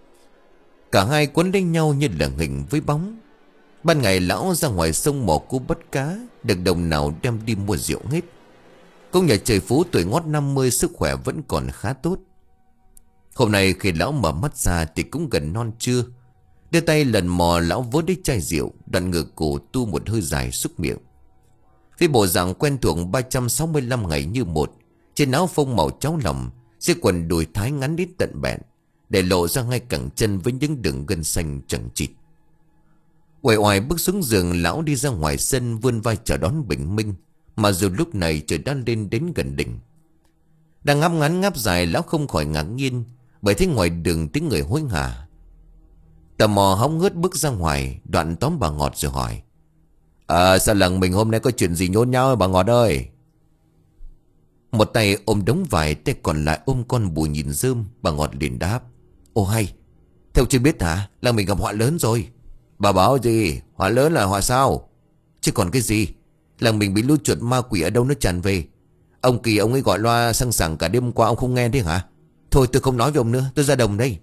Cả hai quấn lấy nhau như là hình với bóng. Ban ngày lão ra ngoài sông mò cú bắt cá, được đồng nào đem đi mua rượu hết. Cũng nhờ trời phú tuổi ngót năm mươi, sức khỏe vẫn còn khá tốt. Hôm nay khi lão mở mắt ra thì cũng gần non trưa. Đưa tay lần mò lão vớ lấy chai rượu, đoạn ngược cổ tu một hơi dài xúc miệng. Với bộ dạng quen thuộc ba trăm sáu mươi lăm ngày như một, trên áo phông màu cháo lòng, chiếc quần đùi thái ngắn đến tận bẹn, để lộ ra ngay cẳng chân với những đường gân xanh chằng chịt. Uể oải bước xuống giường, lão đi ra ngoài sân vươn vai chờ đón bình minh. Mà dù lúc này trời đã lên đến gần đỉnh. Đang ngáp ngắn ngáp dài, lão không khỏi ngạc nhiên bởi thấy ngoài đường tiếng người hối hả. Tò mò hóng hớt bước ra ngoài, đoạn tóm bà Ngọt rồi hỏi: À sao làng mình hôm nay có chuyện gì nhốn nháo bà Ngọt ơi? Một tay ôm đống vải, tay còn lại ôm con bù nhìn rơm. Bà Ngọt liền đáp: Ô hay, theo chưa biết hả? Làng mình gặp họa lớn rồi. Bà báo gì? Họa lớn là họa sao? Chứ còn cái gì? Làng mình bị lũ chuột ma quỷ ở đâu nó tràn về. Ông Kỳ ông ấy gọi loa săng sảng cả đêm qua, ông không nghe đấy hả? Thôi tôi không nói với ông nữa, tôi ra đồng đây.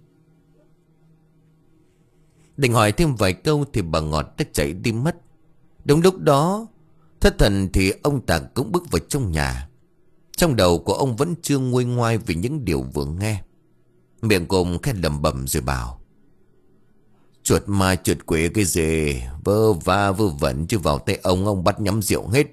Định hỏi thêm vài câu thì bà Ngọt đã chạy đi mất. Đúng lúc đó, thất thần thì ông Tạc cũng bước vào trong nhà. Trong đầu của ông vẫn chưa nguôi ngoai vì những điều vừa nghe. Miệng của ông khẽ lẩm bẩm rồi bảo: Chuột ma chuột quỷ cái gì, vơ va vơ vẩn, chứ vào tay ông ông bắt nhắm rượu hết.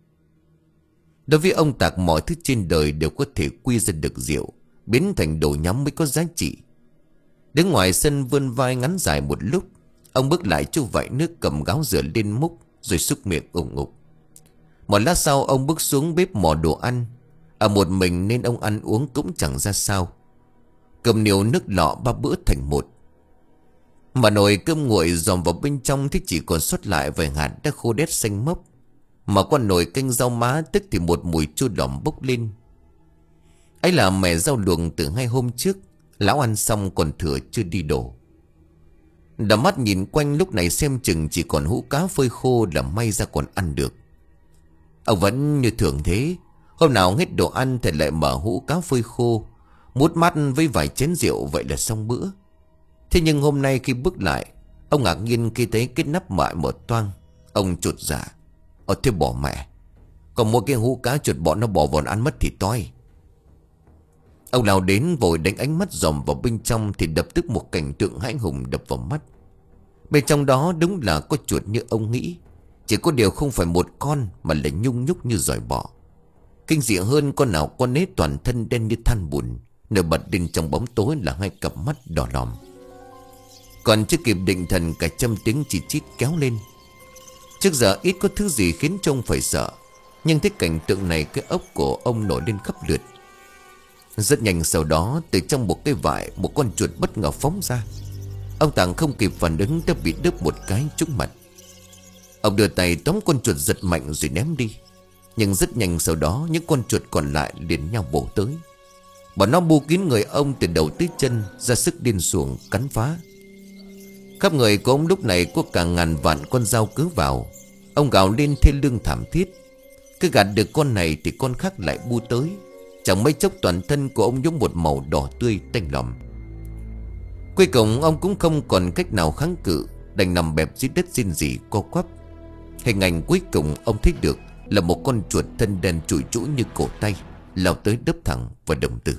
Đối với ông Tạc, mọi thứ trên đời đều có thể quy ra được rượu, biến thành đồ nhắm mới có giá trị. Đứng ngoài sân vươn vai ngắn dài một lúc, ông bước lại chu vại nước, cầm gáo rửa lên múc rồi xúc miệng ủng ục. Một lát sau ông bước xuống bếp mò đồ ăn. Ở một mình nên ông ăn uống cũng chẳng ra sao. Cầm niêu nước lọ ba bữa thành một. Mà nồi cơm nguội dòm vào bên trong thì chỉ còn sót lại vài hạt đã khô đét xanh mốc. Mà qua nồi canh rau má tức thì một mùi chua đỏm bốc lên. Ấy là mẻ rau luộc từ hai hôm trước. Lão ăn xong còn thừa chưa đi đổ. Đảo mắt nhìn quanh, lúc này xem chừng chỉ còn hũ cá phơi khô là may ra còn ăn được. Ông vẫn như thường thế. Hôm nào hết đồ ăn thì lại mở hũ cá phơi khô, mút mắt với vài chén rượu, vậy là xong bữa. Thế nhưng hôm nay khi bước lại, ông ngạc nhiên khi thấy cái nắp mại mở toang. Ông chột dạ: Ờ thế bỏ mẹ, còn một cái hũ cá chuột bọn nó bỏ vào ăn mất thì toi. Ông lao đến vội đánh ánh mắt dòm vào bên trong thì đập tức một cảnh tượng hãi hùng đập vào mắt. Bên trong đó đúng là có chuột như ông nghĩ, chỉ có điều không phải một con mà là nhung nhúc như giỏi bọ. Kinh dị hơn, con nào con nết toàn thân đen như than bùn, nổi bật lên trong bóng tối là hai cặp mắt đỏ lòm. Còn chưa kịp định thần, cả trăm tiếng chỉ chít kéo lên. Trước giờ ít có thứ gì khiến trông phải sợ, nhưng thấy cảnh tượng này cái ốc của ông nổi lên khắp lượt. Rất nhanh sau đó, từ trong một cái vải, một con chuột bất ngờ phóng ra. Ông Tàng không kịp phản ứng đã bị đớp một cái trúng mặt. Ông đưa tay tóm con chuột giật mạnh rồi ném đi. Nhưng rất nhanh sau đó, những con chuột còn lại liền nhau bổ tới. Bọn nó bu kín người ông từ đầu tới chân, ra sức điên xuồng cắn phá. Khắp người của ông lúc này có cả ngàn vạn con dao cứ vào. Ông gào lên thê lương thảm thiết. Cứ gạt được con này thì con khác lại bu tới. Chẳng mấy chốc toàn thân của ông giống một màu đỏ tươi tanh lòm. Cuối cùng ông cũng không còn cách nào kháng cự, đành nằm bẹp dưới đất rên rỉ co quắp. Hình ảnh cuối cùng ông thấy được là một con chuột thân đen trụi trũi như cổ tay, lao tới đớp thẳng vào đồng tử.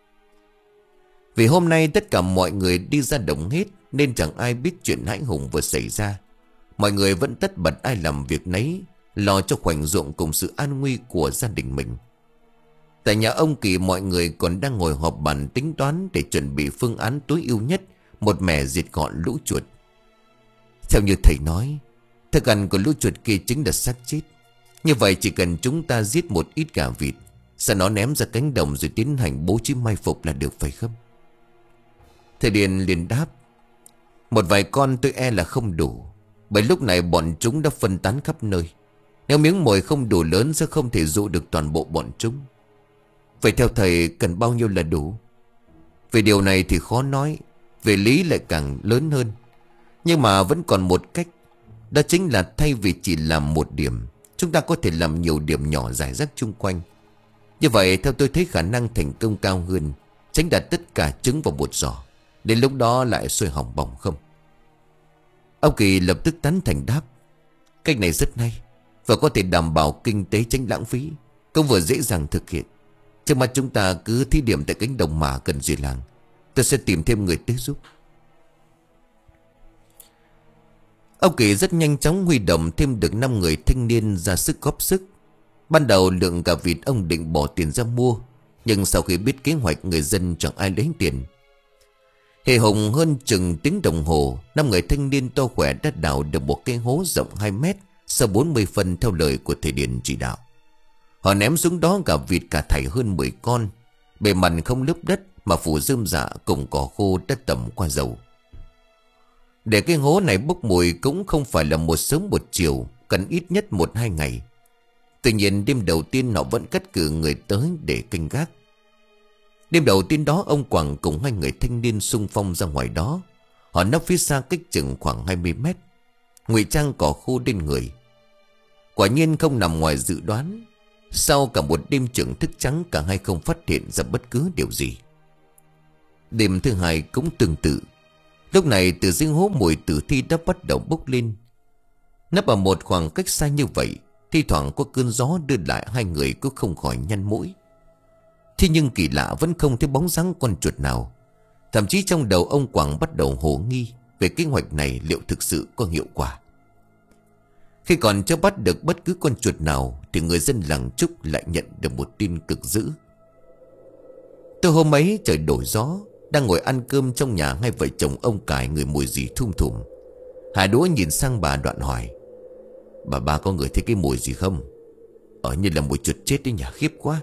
Vì hôm nay tất cả mọi người đi ra đồng hết, nên chẳng ai biết chuyện hãi hùng vừa xảy ra. Mọi người vẫn tất bật ai làm việc nấy, lo cho khoảnh ruộng cùng sự an nguy của gia đình mình. Tại nhà ông Kỳ, mọi người còn đang ngồi họp bàn tính toán để chuẩn bị phương án tối ưu nhất, một mẻ diệt gọn lũ chuột. Theo như thầy nói, thức ăn của lũ chuột kia chính là xác chết. Như vậy chỉ cần chúng ta giết một ít gà vịt, sau nó ném ra cánh đồng rồi tiến hành bố trí mai phục là được phải không? Thầy Điền liền đáp: Một vài con tôi e là không đủ, bởi lúc này bọn chúng đã phân tán khắp nơi. Nếu miếng mồi không đủ lớn sẽ không thể dụ được toàn bộ bọn chúng. Vậy theo thầy cần bao nhiêu là đủ? Về điều này thì khó nói, về lý lại càng lớn hơn. Nhưng mà vẫn còn một cách. Đó chính là thay vì chỉ làm một điểm, chúng ta có thể làm nhiều điểm nhỏ rải rác chung quanh. Như vậy theo tôi thấy khả năng thành công cao hơn, tránh đặt tất cả trứng vào một giỏ, đến lúc đó lại sôi hỏng bỏng không. Ông Kỳ lập tức tán thành đáp: Cách này rất hay, và có thể đảm bảo kinh tế tránh lãng phí, cũng vừa dễ dàng thực hiện. Trước mắt chúng ta cứ thí điểm tại cánh đồng mà cần duy làng. Tôi sẽ tìm thêm người tới giúp. Ông Kỳ rất nhanh chóng huy động thêm được năm người thanh niên ra sức góp sức. Ban đầu lượng gà vịt ông định bỏ tiền ra mua, nhưng sau khi biết kế hoạch người dân chẳng ai lấy tiền. Hề hùng hơn chừng tiếng đồng hồ, năm người thanh niên to khỏe đã đào được một cái hố rộng hai mét, sau bốn mươi phân theo lời của thầy Điền chỉ đạo. Họ ném xuống đó gà vịt cả thảy hơn mười con, bề mặt không lớp đất mà phủ rơm rạ cùng cỏ khô đã tẩm qua dầu. Để cái hố này bốc mùi cũng không phải là một sớm một chiều, cần ít nhất một hai ngày. Tuy nhiên đêm đầu tiên họ vẫn cắt cử người tới để canh gác. Đêm đầu tiên đó ông Quảng cùng hai người thanh niên xung phong ra ngoài đó. Họ nấp phía xa cách chừng khoảng hai mươi mét, ngụy trang cỏ khô lên người. Quả nhiên không nằm ngoài dự đoán, sau cả một đêm trưởng thức trắng, cả hai không phát hiện ra bất cứ điều gì. Đêm thứ hai cũng tương tự. Lúc này từ dưới hố mùi tử thi đã bắt đầu bốc lên. Nấp ở một khoảng cách xa như vậy, thi thoảng có cơn gió đưa lại, hai người cũng không khỏi nhăn mũi. Thế nhưng kỳ lạ vẫn không thấy bóng dáng con chuột nào. Thậm chí trong đầu ông Quảng bắt đầu hồ nghi về kế hoạch này liệu thực sự có hiệu quả. Khi còn chưa bắt được bất cứ con chuột nào thì người dân làng Trúc lại nhận được một tin cực dữ. Từ hôm ấy trời đổi gió, đang ngồi ăn cơm trong nhà hai vợ chồng ông Cải ngửi mùi gì thum thủm. Hà Đũa nhìn sang bà đoạn hỏi: Bà ba có ngửi thấy cái mùi gì không? Ở như là mùi chuột chết đấy, nhà khiếp quá.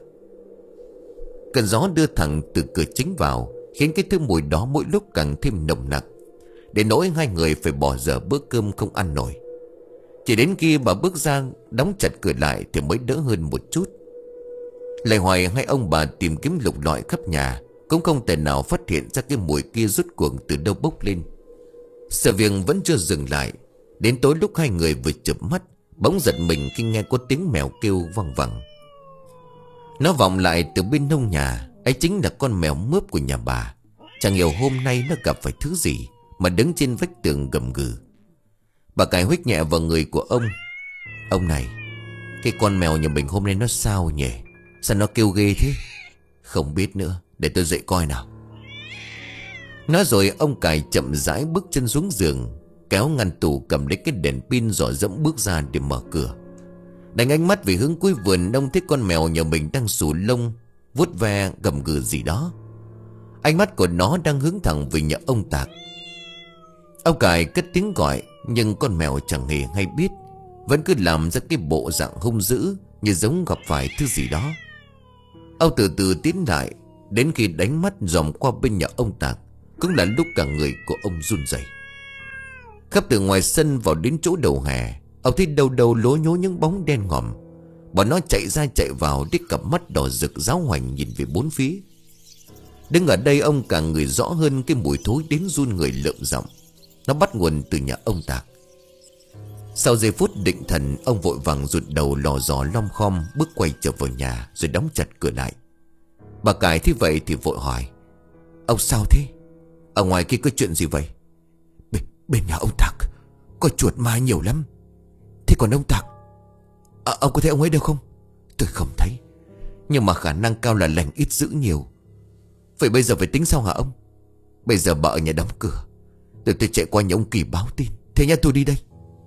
Cơn gió đưa thẳng từ cửa chính vào, khiến cái thứ mùi đó mỗi lúc càng thêm nồng nặc, đến nỗi hai người phải bỏ dở bữa cơm không ăn nổi. Chỉ đến khi bà bước ra đóng chặt cửa lại thì mới đỡ hơn một chút. Lại hoài hai ông bà tìm kiếm lục lọi khắp nhà, cũng không thể nào phát hiện ra cái mùi kia rốt cuộc từ đâu bốc lên. Sự việc vẫn chưa dừng lại. Đến tối lúc hai người vừa chợp mắt, bỗng giật mình khi nghe có tiếng mèo kêu văng vẳng. Nó vọng lại từ bên nông nhà. Ấy chính là con mèo mướp của nhà bà. Chẳng hiểu hôm nay nó gặp phải thứ gì mà đứng trên vách tường gầm gừ. Bà cài huých nhẹ vào người của ông. Ông này, cái con mèo nhà mình hôm nay nó sao nhỉ? Sao nó kêu ghê thế? Không biết nữa, để tôi dậy coi nào. Nói rồi ông cài chậm rãi bước chân xuống giường, kéo ngăn tủ, cầm lấy cái đèn pin rồi dẫm bước ra để mở cửa. Đánh ánh mắt về hướng cuối vườn, ông thấy con mèo nhà mình đang xù lông, vuốt ve gầm gừ gì đó. Ánh mắt của nó đang hướng thẳng về nhà ông Tạc. Ông cài cất tiếng gọi, nhưng con mèo chẳng hề hay biết, vẫn cứ làm ra cái bộ dạng hung dữ, như giống gặp phải thứ gì đó. Ông từ từ tiến lại, đến khi đánh mắt dòm qua bên nhà ông Tạc, cũng là lúc cả người của ông run rẩy. Khắp từ ngoài sân vào đến chỗ đầu hè, ông thấy đầu đầu lố nhố những bóng đen ngòm. Bọn nó chạy ra chạy vào, đích cặp mắt đỏ rực giáo hoành nhìn về bốn phía. Đứng ở đây ông càng người rõ hơn cái mùi thối đến run người lợm giọng. Nó bắt nguồn từ nhà ông Tạc. Sau giây phút định thần, ông vội vàng rụt đầu lò dò lom khom bước quay trở vào nhà, rồi đóng chặt cửa lại. Bà Cải thấy vậy thì vội hỏi: Ông sao thế? Ở ngoài kia có chuyện gì vậy? Bên, bên nhà ông Tạc có chuột ma nhiều lắm. Thế còn ông Tạc, à, ông có thấy ông ấy đâu không? Tôi không thấy, nhưng mà khả năng cao là lành ít dữ nhiều. Vậy bây giờ phải tính sao hả ông? Bây giờ bà ở nhà đóng cửa, Tôi tôi chạy qua nhà ông Kỳ báo tin. Thế nha, tôi đi đây.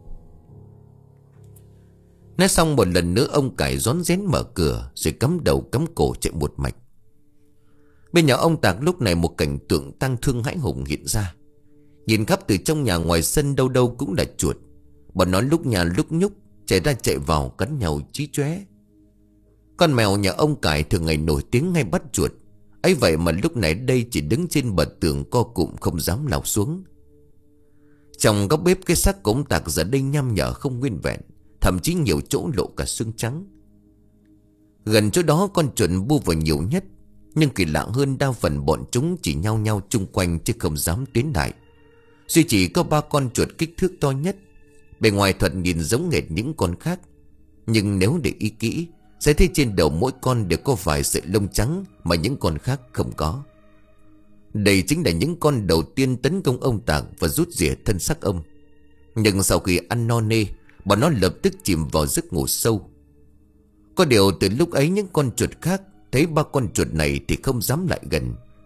Nói xong một lần nữa, ông Cải rón rén mở cửa, rồi cắm đầu cắm cổ chạy một mạch. Bên nhà ông Tạc lúc này một cảnh tượng tang thương hãi hùng hiện ra. Nhìn khắp từ trong nhà ngoài sân, đâu đâu cũng là chuột. Bọn nó lúc nhà lúc nhúc, chạy ra chạy vào cắn nhau chí chóe. Con mèo nhà ông Cải thường ngày nổi tiếng ngay bắt chuột, ấy vậy mà lúc này đây chỉ đứng trên bờ tường co cụm không dám lao xuống. Trong góc bếp, cái xác của ông Tạc giờ đây nham nhở không nguyên vẹn, thậm chí nhiều chỗ lộ cả xương trắng. Gần chỗ đó con chuột bu vào nhiều nhất, nhưng kỳ lạ hơn, đa phần bọn chúng chỉ nhao nhao chung quanh chứ không dám tiến lại. Duy chỉ có ba con chuột kích thước to nhất. Bề ngoài thuật nhìn giống hệt những con khác, nhưng nếu để ý kỹ sẽ thấy trên đầu mỗi con đều có vài sợi lông trắng mà những con khác không có. Đây chính là những con đầu tiên tấn công ông Tạc và rút rỉa thân xác ông. Nhưng sau khi ăn no nê, bọn nó lập tức chìm vào giấc ngủ sâu. Có điều từ lúc ấy những con chuột khác thấy ba con chuột này thì không dám lại gần,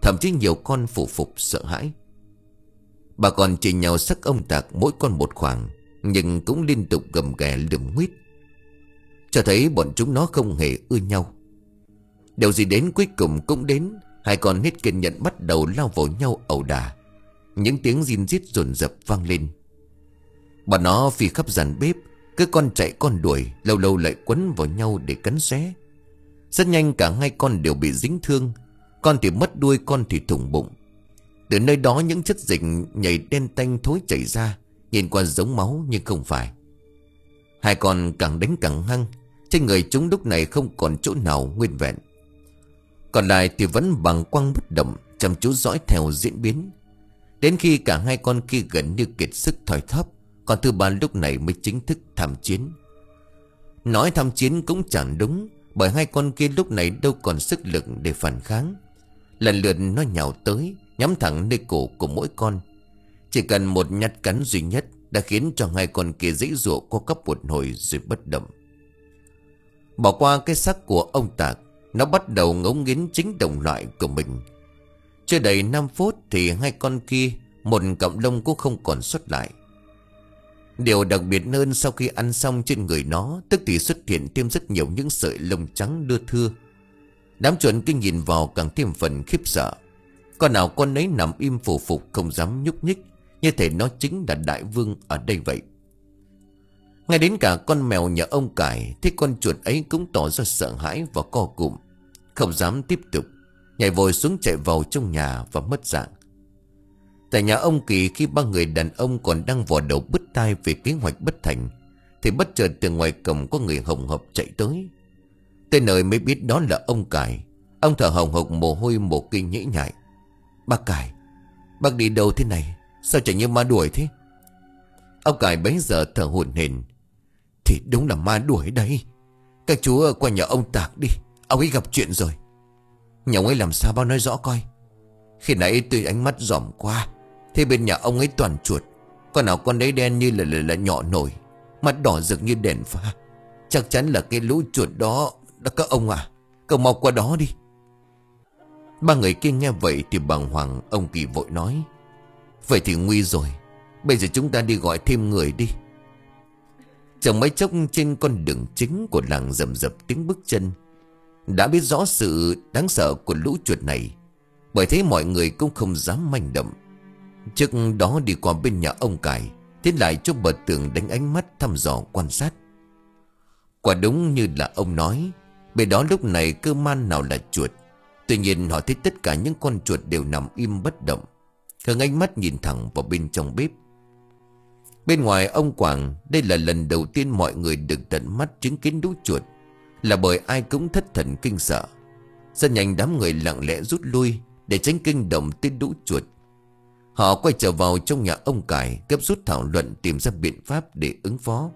Thậm chí nhiều con phủ phục sợ hãi. Bà còn chỉ nhau sắc ông Tạc mỗi con một khoảng, nhưng cũng liên tục gầm ghè lườm nguyết, cho thấy bọn chúng nó không hề ưa nhau. Điều gì đến cuối cùng cũng đến. Hai con hết kiên nhẫn bắt đầu lao vào nhau ẩu đả. Những tiếng rin rít dồn dập vang lên. Bọn nó phi khắp dàn bếp, cứ con chạy con đuổi, lâu lâu lại quấn vào nhau để cắn xé. Rất nhanh cả hai con đều bị dính thương. Con thì mất đuôi, con thì thủng bụng. Từ nơi đó những chất dịch nhầy đen tanh thối chảy ra, nhìn qua giống máu nhưng không phải. Hai con càng đánh càng hăng. Trên người chúng lúc này không còn chỗ nào nguyên vẹn. Còn lại thì vẫn bằng quăng bất động, chăm chú dõi theo diễn biến. Đến khi cả hai con kia gần như kiệt sức thoi thóp, con thứ ba lúc này mới chính thức tham chiến. Nói tham chiến cũng chẳng đúng, bởi hai con kia lúc này đâu còn sức lực để phản kháng. Lần lượt nó nhào tới, nhắm thẳng nơi cổ của mỗi con. Chỉ cần một nhát cắn duy nhất đã khiến cho hai con kia giãy giụa co quắp một hồi rồi bất động. Bỏ qua cái xác của ông Tạc, nó bắt đầu ngấu nghiến chính đồng loại của mình. Chưa đầy năm phút thì hai con kia một cọng lông cũng không còn xuất lại. Điều đặc biệt hơn, sau khi ăn xong trên người nó, tức thì xuất hiện thêm rất nhiều những sợi lông trắng đưa thưa. Đám chuột kinh nhìn vào càng thêm phần khiếp sợ. Con nào con nấy nằm im phù phục không dám nhúc nhích, như thể nó chính là đại vương ở đây vậy. Ngay đến cả con mèo nhà ông Cải thấy con chuột ấy cũng tỏ ra sợ hãi và co cụm, không dám tiếp tục, nhảy vội xuống chạy vào trong nhà và mất dạng. Tại nhà ông Kỳ, khi ba người đàn ông còn đang vò đầu bứt tai về kế hoạch bất thành, thì bất chợt từ ngoài cổng có người hồng hộc chạy tới. Tới nơi mới biết đó là ông Cải. Ông thở hồng hộc mồ hôi mồ kinh nhễ nhại. Bác Cải, bác đi đâu thế này? Sao chẳng như ma đuổi thế? Ông Cải bấy giờ thở hổn hển. Thì đúng là ma đuổi đây. Các chú qua nhà ông Tạc đi, ông ấy gặp chuyện rồi. Nhà ông ấy làm sao, bác nói rõ coi. Khi nãy tôi ánh mắt dòm qua, thế bên nhà ông ấy toàn chuột. Con nào con đấy đen như là, là, là nhọ nổi, mắt đỏ rực như đèn pha. Chắc chắn là cái lũ chuột đó. Đó các ông à, cậu mau qua đó đi. Ba người kia nghe vậy thì bàng hoàng. Ông Kỳ vội nói. Vậy thì nguy rồi, bây giờ chúng ta đi gọi thêm người đi. Chẳng mấy chốc trên con đường chính của làng rầm rập tiếng bước chân. Đã biết rõ sự đáng sợ của lũ chuột này, bởi thế mọi người cũng không dám manh động. Trước đó đi qua bên nhà ông Cải, tiến lại chỗ bờ tường đánh ánh mắt thăm dò quan sát. Quả đúng như là ông nói, bên đó lúc này cơ man nào là chuột. Tuy nhiên họ thấy tất cả những con chuột đều nằm im bất động, hướng ánh mắt nhìn thẳng vào bên trong bếp. Bên ngoài ông Quảng, đây là lần đầu tiên mọi người được tận mắt chứng kiến lũ chuột, là bởi ai cũng thất thần kinh sợ. Rất nhanh đám người lặng lẽ rút lui để tránh kinh động tới lũ chuột. Họ quay trở vào trong nhà ông Cải, gấp rút thảo luận tìm ra biện pháp để ứng phó.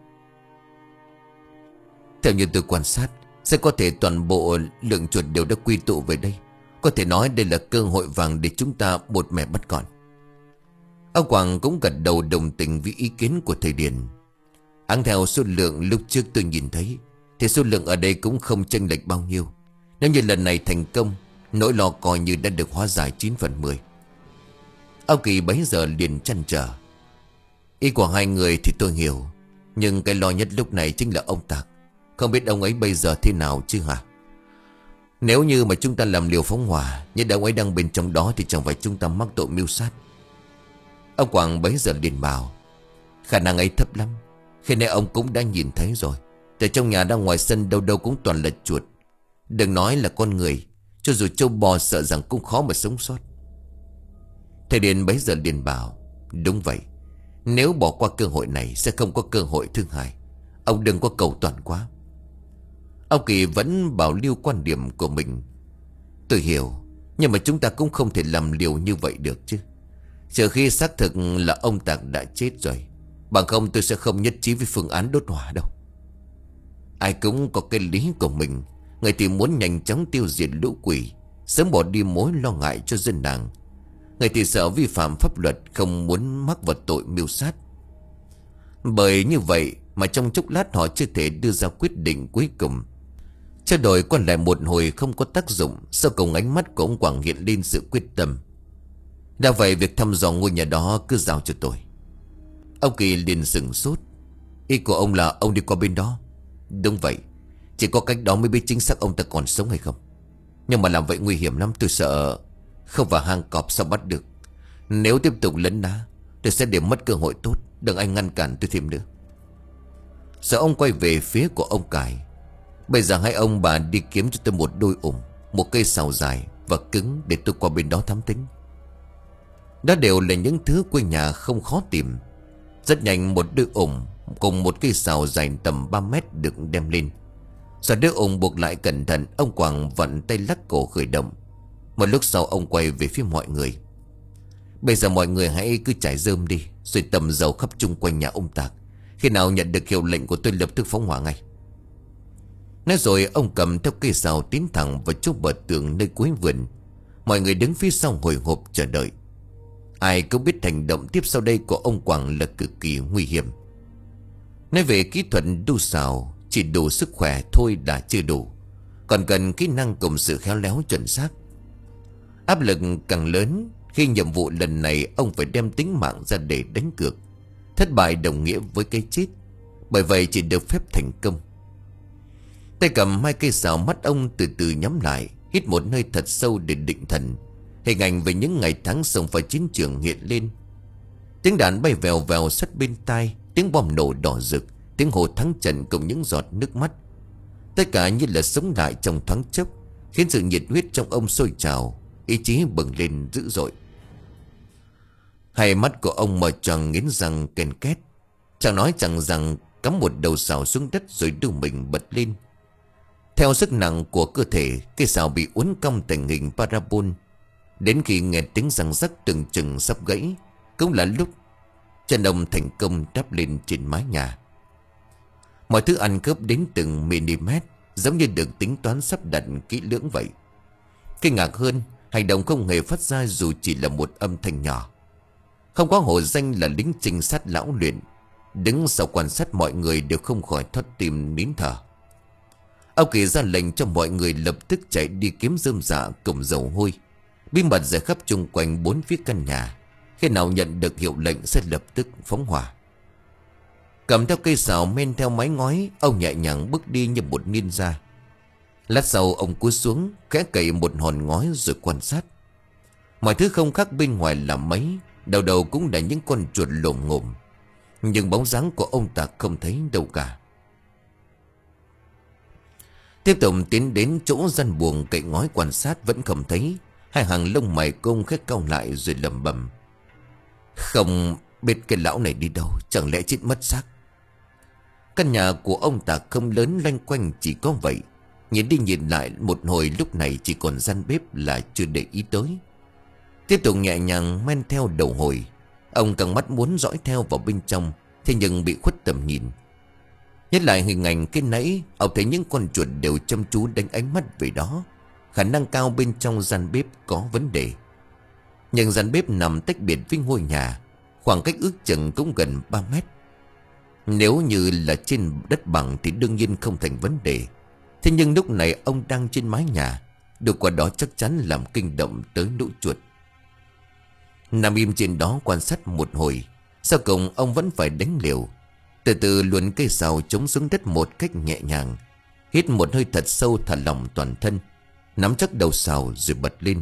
Theo như tôi quan sát, sẽ có thể toàn bộ lượng chuột đều đã quy tụ về đây. Có thể nói đây là cơ hội vàng để chúng ta bột mẻ bắt gọn. Ông Quảng cũng gật đầu đồng tình với ý kiến của thầy Điền. Áng theo số lượng lúc trước tôi nhìn thấy, thì số lượng ở đây cũng không chênh lệch bao nhiêu. Nếu như lần này thành công, nỗi lo coi như đã được hóa giải chín phần mười. Ông Kỳ bấy giờ liền chăn trở. Ý của hai người thì tôi hiểu, nhưng cái lo nhất lúc này chính là ông Tạc. Không biết ông ấy bây giờ thế nào chứ hả? Nếu như mà chúng ta làm liều phóng hỏa, nhưng ông ấy đang bên trong đó, thì chẳng phải chúng ta mắc tội mưu sát. Ông Quảng bấy giờ liền bảo. Khả năng ấy thấp lắm. Khi nãy ông cũng đã nhìn thấy rồi. Từ trong nhà ra ngoài sân đâu đâu cũng toàn là chuột. Đừng nói là con người, cho dù trâu bò sợ rằng cũng khó mà sống sót. Thầy Điền bấy giờ liền bảo. Đúng vậy, nếu bỏ qua cơ hội này sẽ không có cơ hội thứ hai. Ông đừng có cầu toàn quá. Ông Kỳ vẫn bảo lưu quan điểm của mình. Tôi hiểu, nhưng mà chúng ta cũng không thể làm liều như vậy được chứ. Trừ khi xác thực là ông Tạc đã chết rồi, bằng không tôi sẽ không nhất trí với phương án đốt hỏa đâu. Ai cũng có cái lý của mình. Người thì muốn nhanh chóng tiêu diệt lũ quỷ, sớm bỏ đi mối lo ngại cho dân làng. Người thì sợ vi phạm pháp luật, không muốn mắc vào tội mưu sát. Bởi như vậy mà trong chốc lát họ chưa thể đưa ra quyết định cuối cùng. Trao đổi còn lại một hồi không có tác dụng. Sau cùng ánh mắt của ông Quảng hiện lên sự quyết tâm. Đã vậy việc thăm dò ngôi nhà đó cứ giao cho tôi. Ông Kỳ liền sửng sốt. Ý của ông là ông đi qua bên đó? Đúng vậy. Chỉ có cách đó mới biết chính xác ông ta còn sống hay không. Nhưng mà làm vậy nguy hiểm lắm. Tôi sợ không vào hang cọp sao bắt được. Nếu tiếp tục lấn ná tôi sẽ để mất cơ hội tốt. Đừng anh ngăn cản tôi thêm nữa. Giờ ông quay về phía của ông Cải. Bây giờ hai ông bà đi kiếm cho tôi một đôi ủng, một cây sào dài và cứng để tôi qua bên đó thám tính. Đó đều là những thứ quê nhà không khó tìm. Rất nhanh một đôi ủng cùng một cây sào dài tầm ba mét được đem lên. Rồi đôi ủng buộc lại cẩn thận. Ông Quảng vặn tay lắc cổ khởi động. Một lúc sau ông quay về phía mọi người. Bây giờ mọi người hãy cứ trải rơm đi, rồi tầm dầu khắp chung quanh nhà ông Tạc. Khi nào nhận được hiệu lệnh của tôi lập tức phóng hỏa ngay. Nói rồi ông cầm theo cây sào tiến thẳng vào chỗ bờ tường nơi cuối vườn. Mọi người đứng phía sau hồi hộp chờ đợi. Ai cũng biết hành động tiếp sau đây của ông Quảng là cực kỳ nguy hiểm. Nói về kỹ thuật đu sào, chỉ đủ sức khỏe thôi đã chưa đủ, còn cần kỹ năng cùng sự khéo léo chuẩn xác. Áp lực càng lớn khi nhiệm vụ lần này ông phải đem tính mạng ra để đánh cược. Thất bại đồng nghĩa với cái chết, bởi vậy chỉ được phép thành công. Tay cầm hai cây sào, mắt ông từ từ nhắm lại, hít một hơi thật sâu để định thần. Hình ảnh về những ngày tháng sống phải chiến trường hiện lên. Tiếng đạn bay vèo vèo sát bên tai, tiếng bom nổ đỏ rực, tiếng hô thắng trận cùng những giọt nước mắt. Tất cả như là sống lại trong thoáng chốc, khiến sự nhiệt huyết trong ông sôi trào, ý chí bừng lên dữ dội. Hai mắt của ông mở tròn nghiến răng ken két. Chẳng nói chẳng rằng cắm một đầu sào xuống đất rồi đưa mình bật lên. Theo sức nặng của cơ thể, cây sào bị uốn cong thành hình parabol. Đến khi nghe tiếng răng rắc từng chừng sắp gãy, cũng là lúc chân ông thành công đắp lên trên mái nhà. Mọi thứ ăn khớp đến từng mm, giống như được tính toán sắp đặt kỹ lưỡng vậy. Kinh ngạc hơn, hành động không hề phát ra dù chỉ là một âm thanh nhỏ. Không có hổ danh là lính trinh sát lão luyện, đứng sau quan sát mọi người đều không khỏi thoát tim nín thở. Ông Kỳ ra lệnh cho mọi người lập tức chạy đi kiếm rơm rạ cùng dầu hôi, bí mật rải khắp chung quanh bốn phía căn nhà. Khi nào nhận được hiệu lệnh sẽ lập tức phóng hỏa. Cầm theo cây sào men theo mái ngói, ông nhẹ nhàng bước đi như một ninja. Lát sau ông cúi xuống, khẽ cậy một hòn ngói rồi quan sát. Mọi thứ không khác bên ngoài là mấy, đầu đầu cũng là những con chuột lồm ngồm, nhưng bóng dáng của ông ta không thấy đâu cả. Tiếp tục tiến đến chỗ gian buồng cậy ngói quan sát vẫn không thấy. Hai hàng lông mày công khét cau lại rồi lẩm bẩm: không biết cái lão này đi đâu, chẳng lẽ chết mất xác. Căn nhà của ông ta không lớn, loanh quanh chỉ có vậy. Nhìn đi nhìn lại một hồi, lúc này chỉ còn gian bếp là chưa để ý tới. Tiếp tục nhẹ nhàng men theo đầu hồi. Ông căng mắt muốn dõi theo vào bên trong, thế nhưng bị khuất tầm nhìn. Nhớ lại hình ảnh cái nãy, ông thấy những con chuột đều chăm chú đánh ánh mắt về đó. Khả năng cao bên trong gian bếp có vấn đề. Nhưng gian bếp nằm tách biệt với ngôi nhà, khoảng cách ước chừng cũng gần ba mét. Nếu như là trên đất bằng thì đương nhiên không thành vấn đề. Thế nhưng lúc này ông đang trên mái nhà, được qua đó chắc chắn làm kinh động tới lũ chuột. Nằm im trên đó quan sát một hồi, sau cùng ông vẫn phải đánh liều. Từ từ luồn cây sào chống xuống đất một cách nhẹ nhàng, hít một hơi thật sâu, thả lỏng toàn thân, nắm chắc đầu sào rồi bật lên.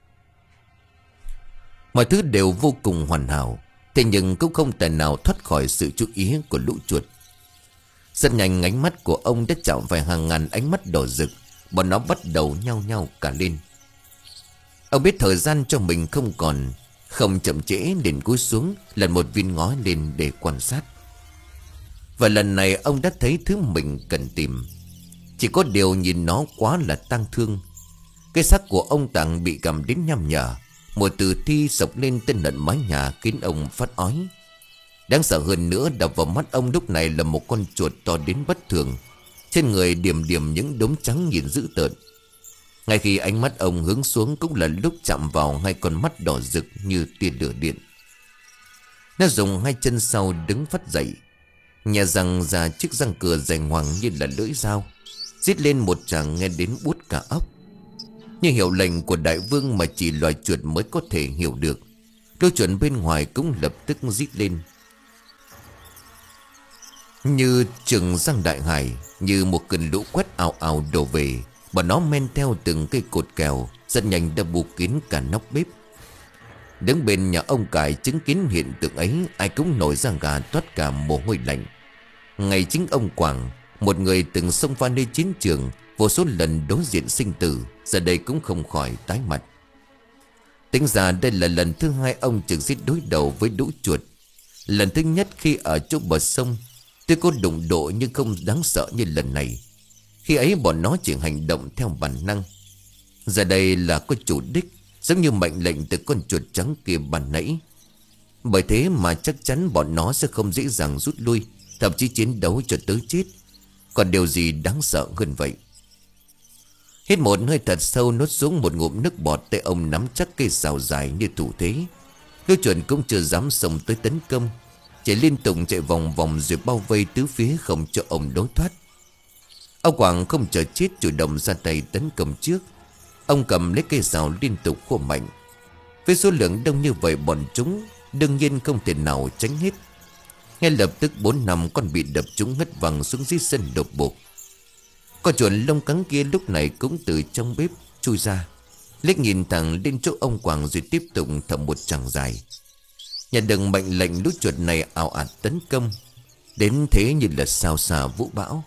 Mọi thứ đều vô cùng hoàn hảo, thế nhưng cũng không thể nào thoát khỏi sự chú ý của lũ chuột. Rất nhanh ánh mắt của ông đã chạm phải hàng ngàn ánh mắt đỏ rực. Bọn nó bắt đầu nhao nhao cả lên. Ông biết thời gian cho mình không còn, không chậm trễ liền cúi xuống lần một viên ngói lên để quan sát. Và lần này ông đã thấy thứ mình cần tìm. Chỉ có điều nhìn nó quá là tang thương. Cái xác của ông Tàng bị cầm đến nhăm nhở, mùi tử thi sộc lên tên lận mái nhà khiến ông phát ói. Đáng sợ hơn nữa, đập vào mắt ông lúc này là một con chuột to đến bất thường, trên người điểm điểm những đốm trắng nhìn dữ tợn. Ngay khi ánh mắt ông hướng xuống cũng là lúc chạm vào hai con mắt đỏ rực như tia lửa điện. Nó dùng hai chân sau đứng phát dậy, nhè răng ra chiếc răng cửa dài ngoằng như là lưỡi dao. Rít lên một tràng nghe đến buốt cả óc. Như hiệu lệnh của đại vương mà chỉ loài chuột mới có thể hiểu được. Lũ chuột bên ngoài cũng lập tức rít lên. Như trường giang đại hải, như một cơn lũ quét ào ào đổ về. Bọn nó men theo từng cây cột kèo, rất nhanh đã bù kín cả nóc bếp. Đứng bên nhà ông Cải chứng kiến hiện tượng ấy, ai cũng nổi da gà toát cả mồ hôi lạnh. Ngày chính ông Quảng, một người từng xông pha nơi chiến trường, vô số lần đối diện sinh tử, giờ đây cũng không khỏi tái mặt. Tính ra đây là lần thứ hai ông trực giết đối đầu với lũ chuột. Lần thứ nhất khi ở chỗ bờ sông, tuy có đụng độ nhưng không đáng sợ như lần này. Khi ấy bọn nó chỉ hành động theo bản năng. Giờ đây là có chủ đích, giống như mệnh lệnh từ con chuột trắng kia ban nãy. Bởi thế mà chắc chắn bọn nó sẽ không dễ dàng rút lui, thậm chí chiến đấu cho tới chết. Còn điều gì đáng sợ hơn vậy? Hít một hơi thật sâu, nuốt xuống một ngụm nước bọt, tay ông nắm chắc cây sào dài như thủ thế. Lũ chuột cũng chưa dám xông tới tấn công, chỉ liên tục chạy vòng vòng rồi bao vây tứ phía không cho ông đối thoát. Ông Quảng không chờ chết chủ động ra tay tấn công trước. Ông cầm lấy cây sào liên tục khua mạnh. Với số lượng đông như vậy, bọn chúng đương nhiên không thể nào tránh hết. Ngay lập tức bốn năm con bị đập trúng ngất văng xuống dưới sân đột bột. Con chuột lông cắn kia lúc này cũng từ trong bếp chui ra, liếc nhìn thẳng lên chỗ ông Quảng rồi tiếp tục thầm một tràng dài. Nhận được mệnh lệnh, lũ chuột này ào ạt tấn công, đến thế như là sao xà vũ bão.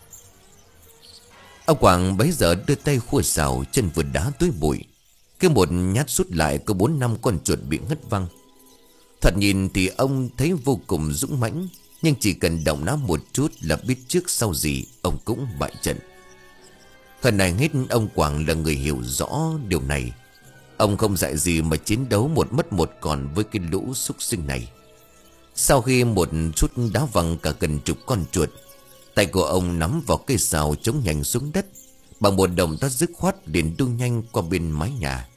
Ông Quảng bấy giờ đưa tay khua sào, chân vừa đá túi bụi. Cứ một nhát sút lại có bốn năm con chuột bị ngất văng. Thật nhìn thì ông thấy vô cùng dũng mãnh, nhưng chỉ cần động não một chút là biết trước sau gì ông cũng bại trận. Hơn này hết, ông Quảng là người hiểu rõ điều này. Ông không dạy gì mà chiến đấu một mất một còn với cái lũ súc sinh này. Sau khi một chút đá văng cả gần chục con chuột, tay của ông nắm vào cây sào chống nhanh xuống đất. Bằng một động tác dứt khoát liền đu nhanh qua bên mái nhà.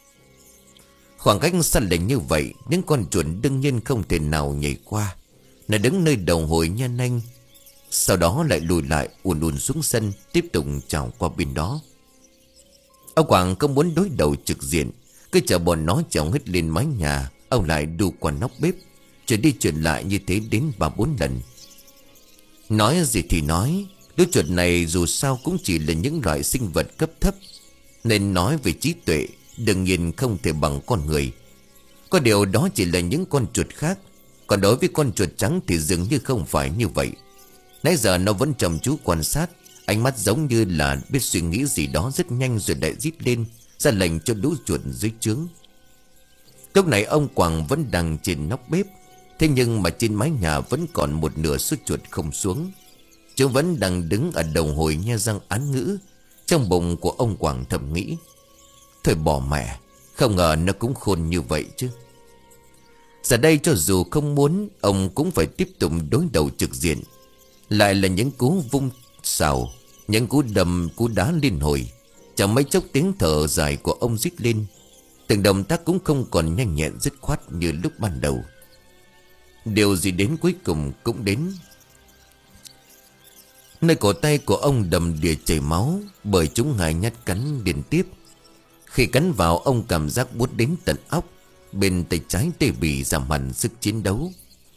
Khoảng cách xa lệnh như vậy, những con chuột đương nhiên không thể nào nhảy qua. Nó đứng nơi đầu hồi nha nanh, sau đó lại lùi lại ùn ùn xuống sân, tiếp tục trào qua bên đó. Ông Quảng không muốn đối đầu trực diện, cứ chờ bọn nó trèo hết lên mái nhà. Ông lại đu qua nóc bếp, chuyển đi chuyển lại như thế đến ba bốn lần. Nói gì thì nói, lũ chuột này dù sao cũng chỉ là những loại sinh vật cấp thấp, nên nói về trí tuệ đương nhiên không thể bằng con người. Có điều đó chỉ là những con chuột khác. Còn đối với con chuột trắng thì dường như không phải như vậy. Nãy giờ nó vẫn chăm chú quan sát, ánh mắt giống như là biết suy nghĩ gì đó rất nhanh, rồi lại rít lên ra lệnh cho lũ chuột dưới trướng. Lúc này ông Quảng vẫn đang trên nóc bếp, thế nhưng mà trên mái nhà vẫn còn một nửa số chuột không xuống. Chúng vẫn đang đứng ở đầu hồi nhe răng án ngữ. Trong bụng của ông Quảng thầm nghĩ, thôi bỏ mẹ, không ngờ nó cũng khôn như vậy chứ. Giờ đây cho dù không muốn, ông cũng phải tiếp tục đối đầu trực diện. Lại là những cú vung xào, những cú đầm, cú đá liên hồi. Chẳng mấy chốc tiếng thở dài của ông rít lên. Từng động tác cũng không còn nhanh nhẹn dứt khoát như lúc ban đầu. Điều gì đến cuối cùng cũng đến. Nơi cổ tay của ông đầm đìa chảy máu, bởi chúng hai nhát cắn liên tiếp. Khi cắn vào, ông cảm giác buốt đến tận óc. Bên tay trái tê bì giảm hẳn sức chiến đấu.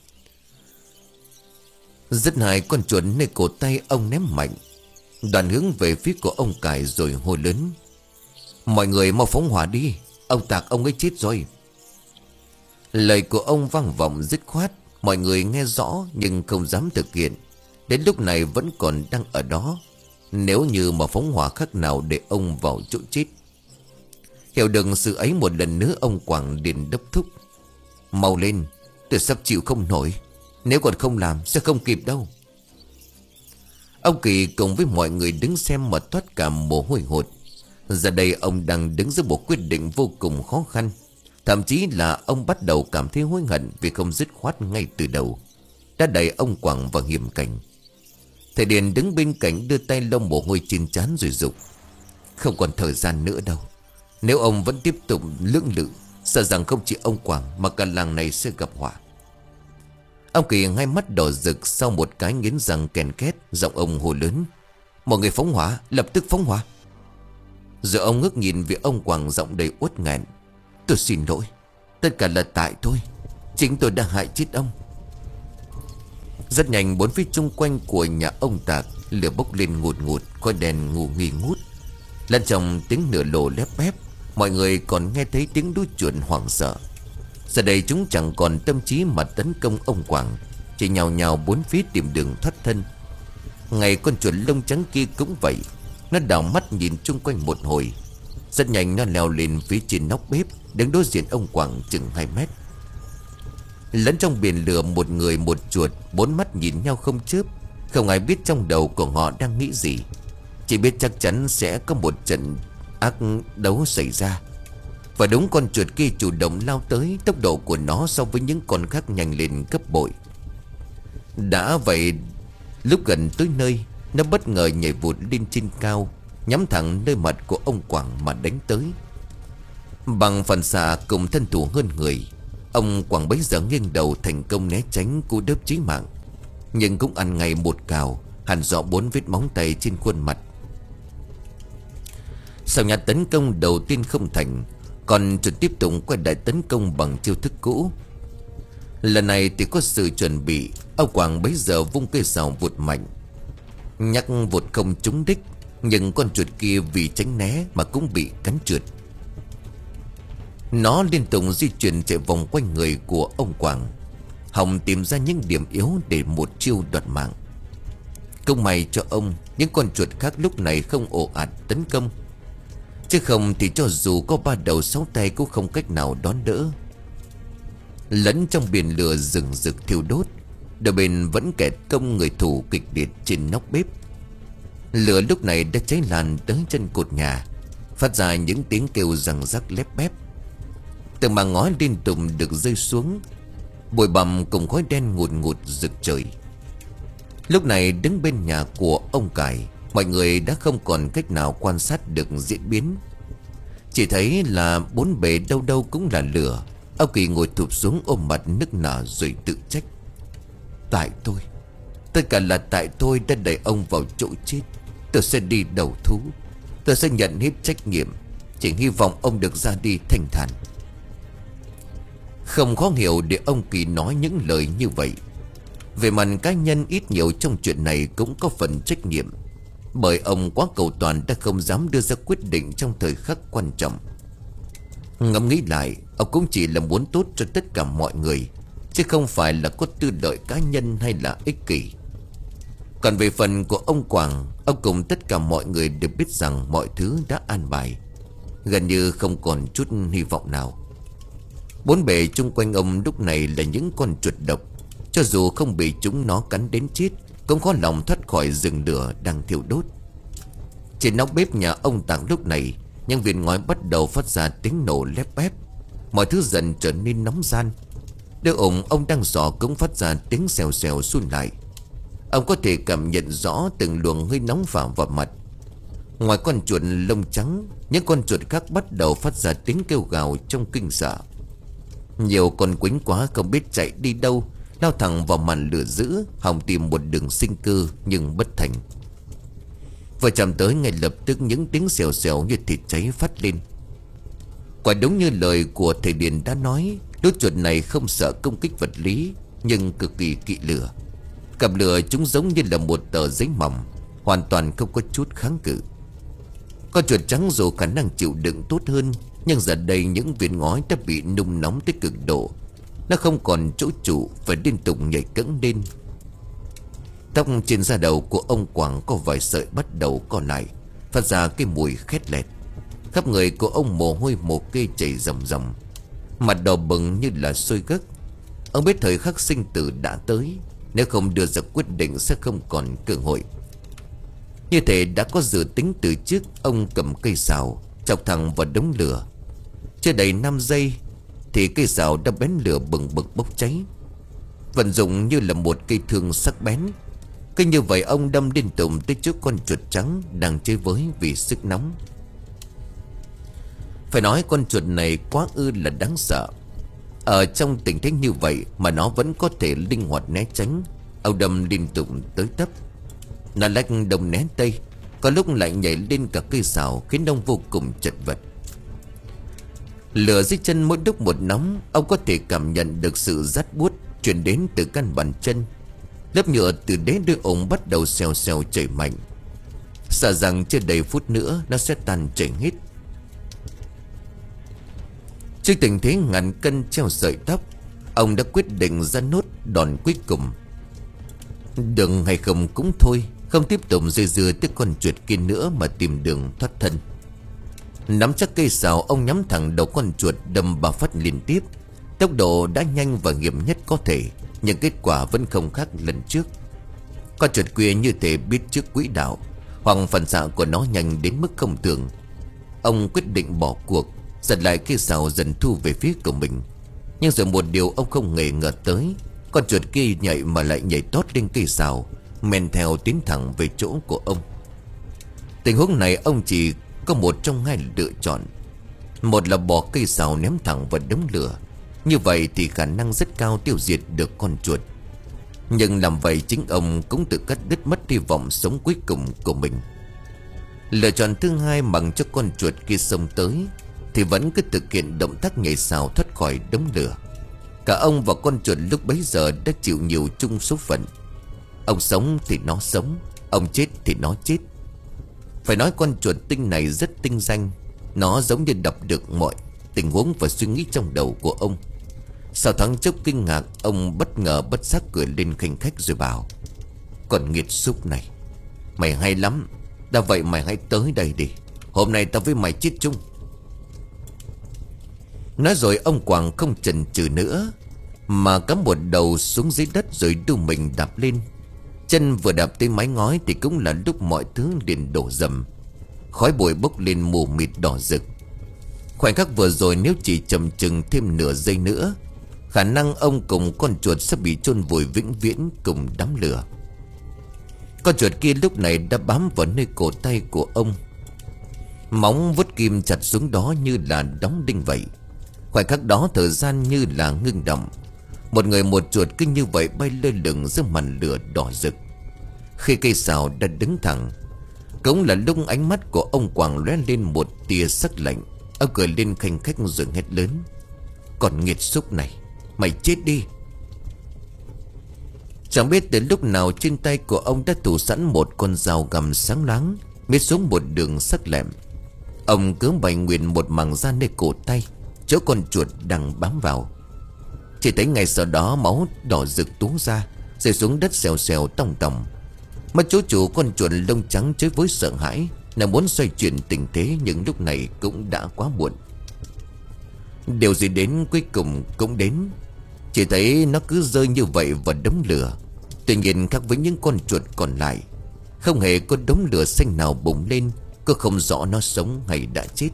Rất hài con chuột nơi cổ tay ông ném mạnh. Đoàn hướng về phía của ông Cải rồi hô lớn, mọi người mau phóng hỏa đi, ông Tạc ông ấy chết rồi. Lời của ông vang vọng dứt khoát. Mọi người nghe rõ nhưng không dám thực hiện. Đến lúc này vẫn còn đang ở đó. Nếu như mà phóng hỏa khác nào để ông vào chỗ chết. Hiểu được sự ấy, một lần nữa ông Quảng liền đốc thúc, mau lên, tôi sắp chịu không nổi. Nếu còn không làm sẽ không kịp đâu. Ông Kỳ cùng với mọi người đứng xem mà toát cả mồ hôi hột. Giờ đây ông đang đứng giữa một quyết định vô cùng khó khăn. Thậm chí là ông bắt đầu cảm thấy hối hận vì không dứt khoát ngay từ đầu, đã đẩy ông Quảng vào hiểm cảnh. Thầy Điền đứng bên cạnh đưa tay lau mồ hôi trên trán rồi dục, không còn thời gian nữa đâu. Nếu ông vẫn tiếp tục lưỡng lự, sợ rằng không chỉ ông Quảng mà cả làng này sẽ gặp họa. Ông Kỳ hai mắt đỏ rực, sau một cái nghiến răng kèn két, giọng ông hồ lớn, Mọi người phóng hỏa, lập tức phóng hỏa. Rồi ông ngước nhìn về ông Quảng giọng đầy uất nghẹn. Tôi xin lỗi, tất cả là tại tôi, chính tôi đã hại chết ông. Rất nhanh bốn phía chung quanh của nhà ông Tạc lửa bốc lên ngùn ngụt, khói đèn ngù nghi ngút. Lẫn trong tiếng lửa lồ lép bép, mọi người còn nghe thấy tiếng đuôi chuột hoảng sợ. Giờ đây chúng chẳng còn tâm trí mà tấn công ông Quảng, chỉ nhào nhào bốn phía tìm đường thoát thân. Ngay con chuột lông trắng kia cũng vậy. Nó đảo mắt nhìn chung quanh một hồi. Rất nhanh nó leo lên phía trên nóc bếp, đứng đối diện ông Quảng chừng hai mét. Lẫn trong biển lửa một người một chuột, bốn mắt nhìn nhau không chớp. Không ai biết trong đầu của họ đang nghĩ gì, chỉ biết chắc chắn sẽ có một trận ác đấu xảy ra. Và đúng, con chuột kia chủ động lao tới. Tốc độ của nó so với những con khác nhanh lên gấp bội. Đã vậy, lúc gần tới nơi, nó bất ngờ nhảy vụt lên trên cao, nhắm thẳng nơi mặt của ông Quảng mà đánh tới. Bằng phản xạ cùng thân thủ hơn người, ông Quảng bấy giờ nghiêng đầu thành công né tránh cú đớp chí mạng. Nhưng cũng ăn ngay một cào, hằn rõ bốn vết móng tay trên khuôn mặt. Sau nhát tấn công đầu tiên không thành, còn chuột tiếp tục quay lại tấn công bằng chiêu thức cũ. Lần này thì có sự chuẩn bị. Ông Quảng bấy giờ vung cây sào vụt mạnh, nhắc vụt không trúng đích. Nhưng con chuột kia vì tránh né mà cũng bị cắn trượt. Nó liên tục di chuyển chạy vòng quanh người của ông Quảng, hòng tìm ra những điểm yếu để một chiêu đoạt mạng. Không may cho ông, những con chuột khác lúc này không ồ ạt tấn công, chứ không thì cho dù có ba đầu sáu tay cũng không cách nào đón đỡ. Lẫn trong biển lửa rừng rực thiêu đốt, đôi bên vẫn kẹt công người thủ kịch liệt trên nóc bếp. Lửa lúc này đã cháy lan tới chân cột nhà, phát ra những tiếng kêu răng rắc lép bép. Từng mảng ngói liên tục được rơi xuống, bụi bặm cùng khói đen ngùn ngụt rực trời. Lúc này đứng bên nhà của ông Cải, mọi người đã không còn cách nào quan sát được diễn biến. Chỉ thấy là bốn bề đâu đâu cũng là lửa. Ông Kỳ ngồi thụp xuống ôm mặt nức nở rồi tự trách. Tại tôi, tất cả là tại tôi đã đẩy ông vào chỗ chết. Tôi sẽ đi đầu thú, tôi sẽ nhận hết trách nhiệm. Chỉ hy vọng ông được ra đi thanh thản. Không khó hiểu để ông Kỳ nói những lời như vậy. Về mặt cá nhân ít nhiều trong chuyện này cũng có phần trách nhiệm, bởi ông quá cầu toàn đã không dám đưa ra quyết định trong thời khắc quan trọng. Ngẫm nghĩ lại, ông cũng chỉ là muốn tốt cho tất cả mọi người, chứ không phải là có tư lợi cá nhân hay là ích kỷ. Còn về phần của ông Quảng, ông cùng tất cả mọi người đều biết rằng mọi thứ đã an bài, gần như không còn chút hy vọng nào. Bốn bề chung quanh ông lúc này là những con chuột độc. Cho dù không bị chúng nó cắn đến chết, cũng khó lòng thoát khỏi rừng lửa đang thiêu đốt. Trên nóc bếp nhà ông Tàng lúc này, những viên ngói bắt đầu phát ra tiếng nổ lép bép. Mọi thứ dần trở nên nóng gian. Đứa ủng ông đang dò cũng phát ra tiếng xèo xèo sun lại. Ông có thể cảm nhận rõ từng luồng hơi nóng phả vào mặt. Ngoài con chuột lông trắng, những con chuột khác bắt đầu phát ra tiếng kêu gào trong kinh sợ. Nhiều con quýnh quá không biết chạy đi đâu, lao thẳng vào màn lửa dữ, hòng tìm một đường sinh cơ nhưng bất thành. Vừa chạm tới, ngay lập tức những tiếng xèo xèo như thịt cháy phát lên. Quả đúng như lời của thầy Điền đã nói, lũ chuột này không sợ công kích vật lý, nhưng cực kỳ kỵ lửa. Cặp lửa chúng giống như là một tờ giấy mỏng, hoàn toàn không có chút kháng cự. Con chuột trắng dù khả năng chịu đựng tốt hơn, nhưng giờ đây những viên ngói đã bị nung nóng tới cực độ. Nó không còn chỗ trụ, phải liên tục nhảy cẫng lên. Tóc trên da đầu của ông Quảng có vài sợi bắt đầu co lại, phát ra cái mùi khét lẹt. Khắp người của ông mồ hôi mồ kê chảy ròng ròng, mặt đỏ bừng như là sôi gấc. Ông biết thời khắc sinh tử đã tới, nếu không đưa ra quyết định sẽ không còn cơ hội. Như thể đã có dự tính từ trước, ông cầm cây sào chọc thẳng vào đống lửa. Chưa đầy năm giây thì cây sào đã bén lửa bừng bực bốc cháy, vận dụng như là một cây thương sắc bén. Cứ như vậy ông đâm liên tục tới trước con chuột trắng đang chơi với vì sức nóng. Phải nói con chuột này quá ư là đáng sợ. Ở trong tình thế như vậy mà nó vẫn có thể linh hoạt né tránh. Ông đâm liên tục tới tấp, nó lách đông né tây, có lúc lại nhảy lên cả cây sào, khiến ông vô cùng chật vật. Lửa dưới chân mỗi lúc một nóng, ông có thể cảm nhận được sự rát buốt truyền đến từ căn bàn chân. Lớp nhựa từ đế đôi ống bắt đầu xèo xèo chảy mạnh, sợ rằng chưa đầy phút nữa nó sẽ tan chảy hết. Trước tình thế ngàn cân treo sợi tóc, ông đã quyết định ra nốt đòn cuối cùng. Được hay không cũng thôi, không tiếp tục dây dưa tới con chuột kia nữa mà tìm đường thoát thân. Nắm chắc cây sào, ông nhắm thẳng đầu con chuột đâm ba phát liên tiếp. Tốc độ đã nhanh và hiểm nhất có thể, nhưng kết quả vẫn không khác lần trước. Con chuột kia như thể biết trước quỹ đạo, hoặc phản xạ của nó nhanh đến mức không tưởng. Ông quyết định bỏ cuộc, giật lại cây sào dần thu về phía của mình. Nhưng rồi một điều ông không hề ngờ tới, con chuột kia nhảy mà lại nhảy tót lên cây sào, men theo tiến thẳng về chỗ của ông. Tình huống này ông chỉ có một trong hai lựa chọn. Một là bỏ cây sào ném thẳng vào đống lửa, như vậy thì khả năng rất cao tiêu diệt được con chuột. Nhưng làm vậy chính ông cũng tự cắt đứt mất hy vọng sống cuối cùng của mình. Lựa chọn thứ hai, bằng cho con chuột kia xông tới thì vẫn cứ thực hiện động tác nhảy sào thoát khỏi đống lửa. Cả ông và con chuột lúc bấy giờ đã chịu nhiều chung số phận. Ông sống thì nó sống, ông chết thì nó chết. Phải nói con chuột tinh này rất tinh danh. Nó giống như đọc được mọi tình huống và suy nghĩ trong đầu của ông. Sau thoáng chốc kinh ngạc, ông bất ngờ bất giác cười lên khinh khách rồi bảo: "Còn nghiệt xúc này, mày hay lắm. Đã vậy mày hãy tới đây đi, hôm nay tao với mày chết chung." Nói rồi ông Quảng không chần chừ nữa, mà cắm một đầu xuống dưới đất rồi đu mình đạp lên. Chân vừa đạp tới mái ngói thì cũng là lúc mọi thứ liền đổ dầm. Khói bụi bốc lên mù mịt đỏ rực. Khoảnh khắc vừa rồi nếu chỉ chậm chừng thêm nửa giây nữa, khả năng ông cùng con chuột sẽ bị chôn vùi vĩnh viễn cùng đám lửa. Con chuột kia lúc này đã bám vào nơi cổ tay của ông, móng vuốt kim chặt xuống đó như là đóng đinh vậy. Khoảnh khắc đó thời gian như là ngưng động. Một người một chuột cứ như vậy bay lơ lửng giữa màn lửa đỏ rực. Khi cây sào đã đứng thẳng, cũng là lúc ánh mắt của ông Quảng lóe lên một tia sắc lạnh. Ông cười lên khanh khách rồi hét lớn: "Còn nghiệt xúc này, mày chết đi!" Chẳng biết từ lúc nào trên tay của ông đã thủ sẵn một con dao găm sáng loáng, miết xuống một đường sắc lẹm. Ông cứ bày nguyện một mảng da nơi cổ tay, chỗ con chuột đang bám vào. Chỉ thấy ngay sau đó máu đỏ rực túa ra, rơi xuống đất xèo xèo tòng tòng. Mà chỗ chủ con chuột lông trắng chơi với sợ hãi, là muốn xoay chuyển tình thế, nhưng lúc này cũng đã quá muộn. Điều gì đến cuối cùng cũng đến. Chỉ thấy nó cứ rơi như vậy vào đống lửa. Tuy nhiên khác với những con chuột còn lại, không hề có đống lửa xanh nào bùng lên. Cô không rõ nó sống hay đã chết.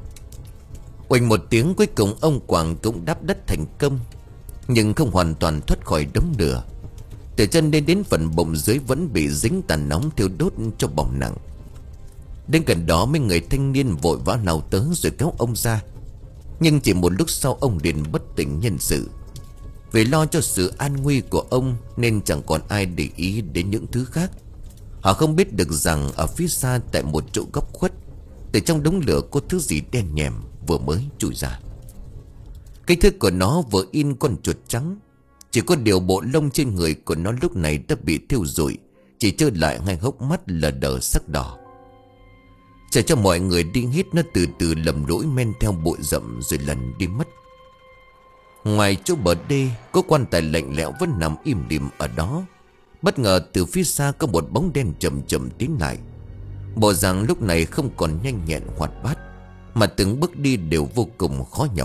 Oanh một tiếng, cuối cùng ông Quảng cũng đáp đất thành công, nhưng không hoàn toàn thoát khỏi đống lửa. Từ chân lên đến phần bụng dưới vẫn bị dính tàn nóng thiêu đốt cho bỏng nặng. Đến gần đó mấy người thanh niên vội vã nào tới rồi kéo ông ra. Nhưng chỉ một lúc sau ông liền bất tỉnh nhân sự. Vì lo cho sự an nguy của ông nên chẳng còn ai để ý đến những thứ khác. Họ không biết được rằng ở phía xa tại một chỗ góc khuất, từ trong đống lửa có thứ gì đen nhèm vừa mới trồi ra. Kích thước của nó vừa in con chuột trắng. Chỉ có điều bộ lông trên người của nó lúc này đã bị thiêu rụi, chỉ trơ lại hai hốc mắt lờ đờ sắc đỏ. Chờ cho mọi người đi hết, nó từ từ lầm lũi men theo bụi rậm rồi lần đi mất. Ngoài chỗ bờ đê, có quan tài lạnh lẽo vẫn nằm im lìm ở đó. Bất ngờ từ phía xa có một bóng đen chậm chậm tiến lại. Bộ dạng lúc này không còn nhanh nhẹn hoạt bát, mà từng bước đi đều vô cùng khó nhọc.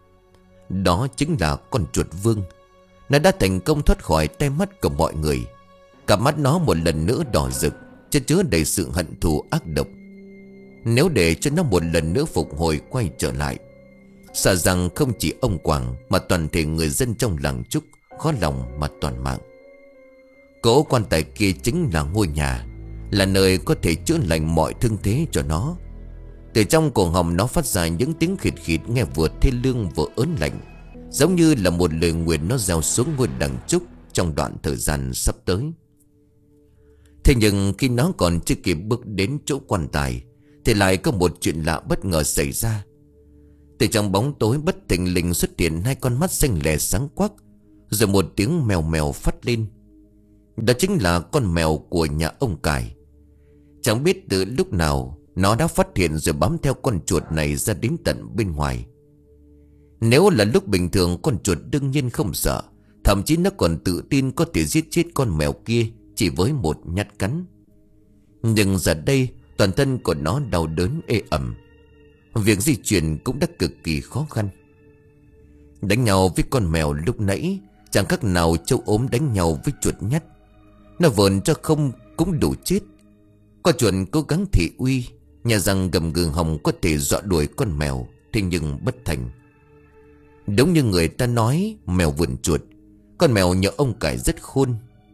Đó chính là con chuột vương. Nó đã thành công thoát khỏi tay mắt của mọi người. Cả mắt nó một lần nữa đỏ rực, chất chứa đầy sự hận thù ác độc. Nếu để cho nó một lần nữa phục hồi quay trở lại, sợ rằng không chỉ ông Quảng mà toàn thể người dân trong làng Trúc khó lòng mà toàn mạng. Cỗ quan tài kia chính là ngôi nhà, là nơi có thể chữa lành mọi thương thế cho nó. Từ trong cổ họng nó phát ra những tiếng khịt khịt nghe vừa thê lương vừa ớn lạnh, giống như là một lời nguyền nó gieo xuống ngôi làng Trúc trong đoạn thời gian sắp tới. Thế nhưng khi nó còn chưa kịp bước đến chỗ quan tài thì lại có một chuyện lạ bất ngờ xảy ra. Từ trong bóng tối bất thình lình xuất hiện hai con mắt xanh lè sáng quắc, rồi một tiếng mèo mèo phát lên. Đó chính là con mèo của nhà ông Cải. Chẳng biết từ lúc nào nó đã phát hiện rồi bám theo con chuột này ra đến tận bên ngoài. Nếu là lúc bình thường, con chuột đương nhiên không sợ, thậm chí nó còn tự tin có thể giết chết con mèo kia chỉ với một nhát cắn. Nhưng giờ đây toàn thân của nó đau đớn ê ẩm, việc di chuyển cũng đã cực kỳ khó khăn. Đánh nhau với con mèo lúc nãy chẳng khác nào trâu ốm đánh nhau với chuột nhắt. Nó vờn cho không cũng đủ chết. Con chuột cố gắng thị uy, nhà rằng gầm gừ hồng có thể dọa đuổi con mèo, thế nhưng bất thành. Đúng như người ta nói, mèo vườn chuột. Con mèo nhờ ông Cải rất khôn.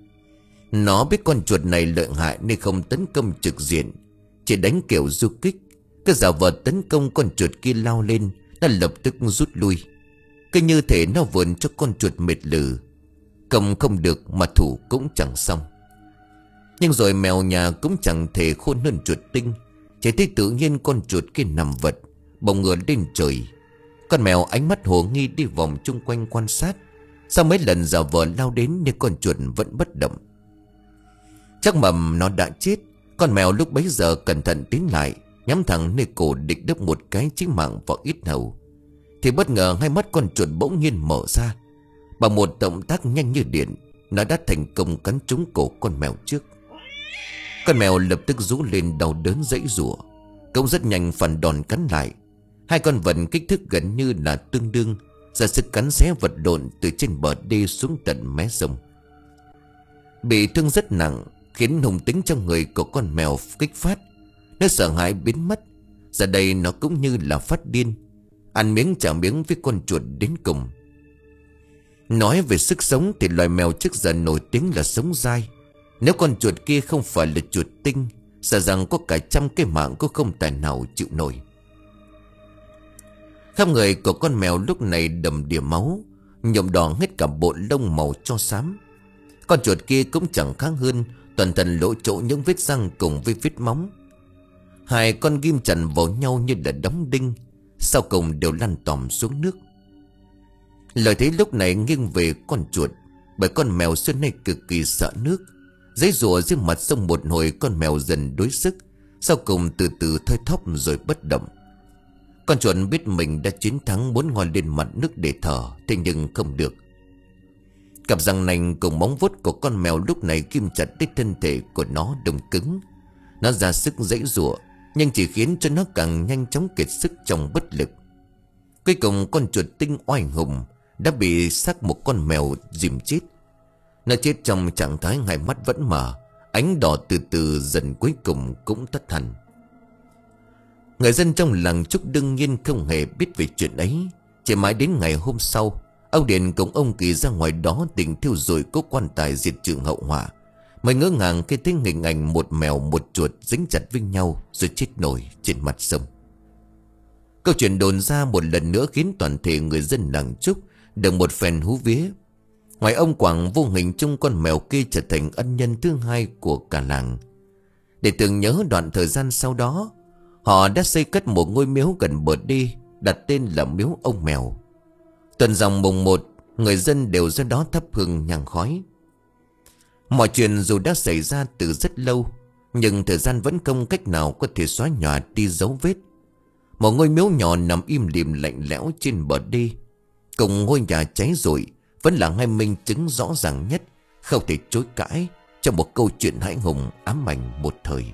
Nó biết con chuột này lợi hại nên không tấn công trực diện, chỉ đánh kiểu du kích. Cứ giả vờ tấn công con chuột kia lao lên, nó lập tức rút lui. Cứ như thể nó vườn cho con chuột mệt lử, công không được mà thủ cũng chẳng xong. Nhưng rồi mèo nhà cũng chẳng thể khôn hơn chuột tinh. Chỉ thấy tự nhiên con chuột kia nằm vật, bồng ngửa lên trời. Con mèo ánh mắt hồ nghi đi vòng chung quanh quan sát. Sau mấy lần giả vờ lao đến nhưng con chuột vẫn bất động. Chắc mầm nó đã chết. Con mèo lúc bấy giờ cẩn thận tiến lại, nhắm thẳng nơi cổ định đâm một cái chí mạng vào yết hầu. Thì bất ngờ hai mắt con chuột bỗng nhiên mở ra. Bằng một động tác nhanh như điện, nó đã thành công cắn trúng cổ con mèo trước. Con mèo lập tức rú lên đau đớn giãy giụa, cũng rất nhanh phản đòn cắn lại. Hai con vật kích thước gần như là tương đương, ra sức cắn xé vật lộn từ trên bờ đê xuống tận mé sông. Bị thương rất nặng, khiến hung tính trong người của con mèo kích phát. Nó sợ hãi biến mất. Giờ đây nó cũng như là phát điên, ăn miếng trả miếng với con chuột đến cùng. Nói về sức sống thì loài mèo trước giờ nổi tiếng là sống dai. Nếu con chuột kia không phải là chuột tinh, sợ rằng có cả trăm cái mạng cũng không tài nào chịu nổi. Khắp người của con mèo lúc này đầm đìa máu, nhuộm đỏ hết cả bộ lông màu cho xám. Con chuột kia cũng chẳng khác hơn, toàn thân lỗ chỗ những vết răng cùng với vết móng. Hai con ghim chặt vào nhau như là đóng đinh, sau cùng đều lăn tòm xuống nước. Lời thấy lúc này nghiêng về con chuột, bởi con mèo xưa nay cực kỳ sợ nước. Giấy rùa dưới mặt sông một hồi, con mèo dần đuối sức, sau cùng từ từ thoi thóp rồi bất động. Con chuột biết mình đã chiến thắng, muốn ngoi lên mặt nước để thở, thế nhưng không được. Cặp răng nanh cùng móng vuốt của con mèo lúc này ghim chặt đến thân thể của nó đông cứng. Nó ra sức giãy giụa, nhưng chỉ khiến cho nó càng nhanh chóng kiệt sức trong bất lực. Cuối cùng con chuột tinh oai hùng đã bị xác một con mèo dìm chết. Nó chết trong trạng thái hai mắt vẫn mở, ánh đỏ từ từ dần cuối cùng cũng tắt hẳn. Người dân trong làng Trúc đương nhiên không hề biết về chuyện ấy. Chỉ mãi đến ngày hôm sau, ông Điền cùng ông Kỳ ra ngoài đó định thiêu rụi cố quan tài diệt trừ hậu họa, mới ngỡ ngàng khi thấy hình ảnh một mèo một chuột dính chặt với nhau rồi chết nổi trên mặt sông. Câu chuyện đồn ra một lần nữa khiến toàn thể người dân làng Trúc được một phen hú vía. Ngoài ông Quảng, vô hình chung con mèo kia trở thành ân nhân thứ hai của cả làng. Để tưởng nhớ đoạn thời gian sau đó, họ đã xây cất một ngôi miếu gần bờ đê, đặt tên là miếu ông mèo. Tuần dòng mùng một, người dân đều ra đó thắp hương nhang khói. Mọi chuyện dù đã xảy ra từ rất lâu, nhưng thời gian vẫn không cách nào có thể xóa nhòa đi dấu vết. Một ngôi miếu nhỏ nằm im lìm lạnh lẽo trên bờ đê, cùng ngôi nhà cháy rụi, vẫn là hai minh chứng rõ ràng nhất, không thể chối cãi, trong một câu chuyện hãi hùng ám ảnh một thời.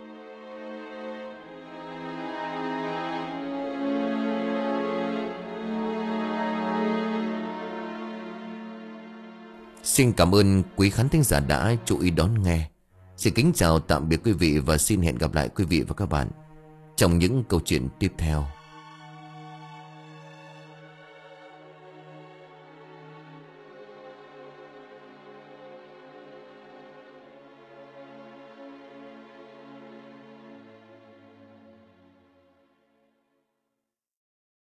Xin cảm ơn quý khán thính giả đã chú ý đón nghe. Xin kính chào tạm biệt quý vị và xin hẹn gặp lại quý vị và các bạn trong những câu chuyện tiếp theo.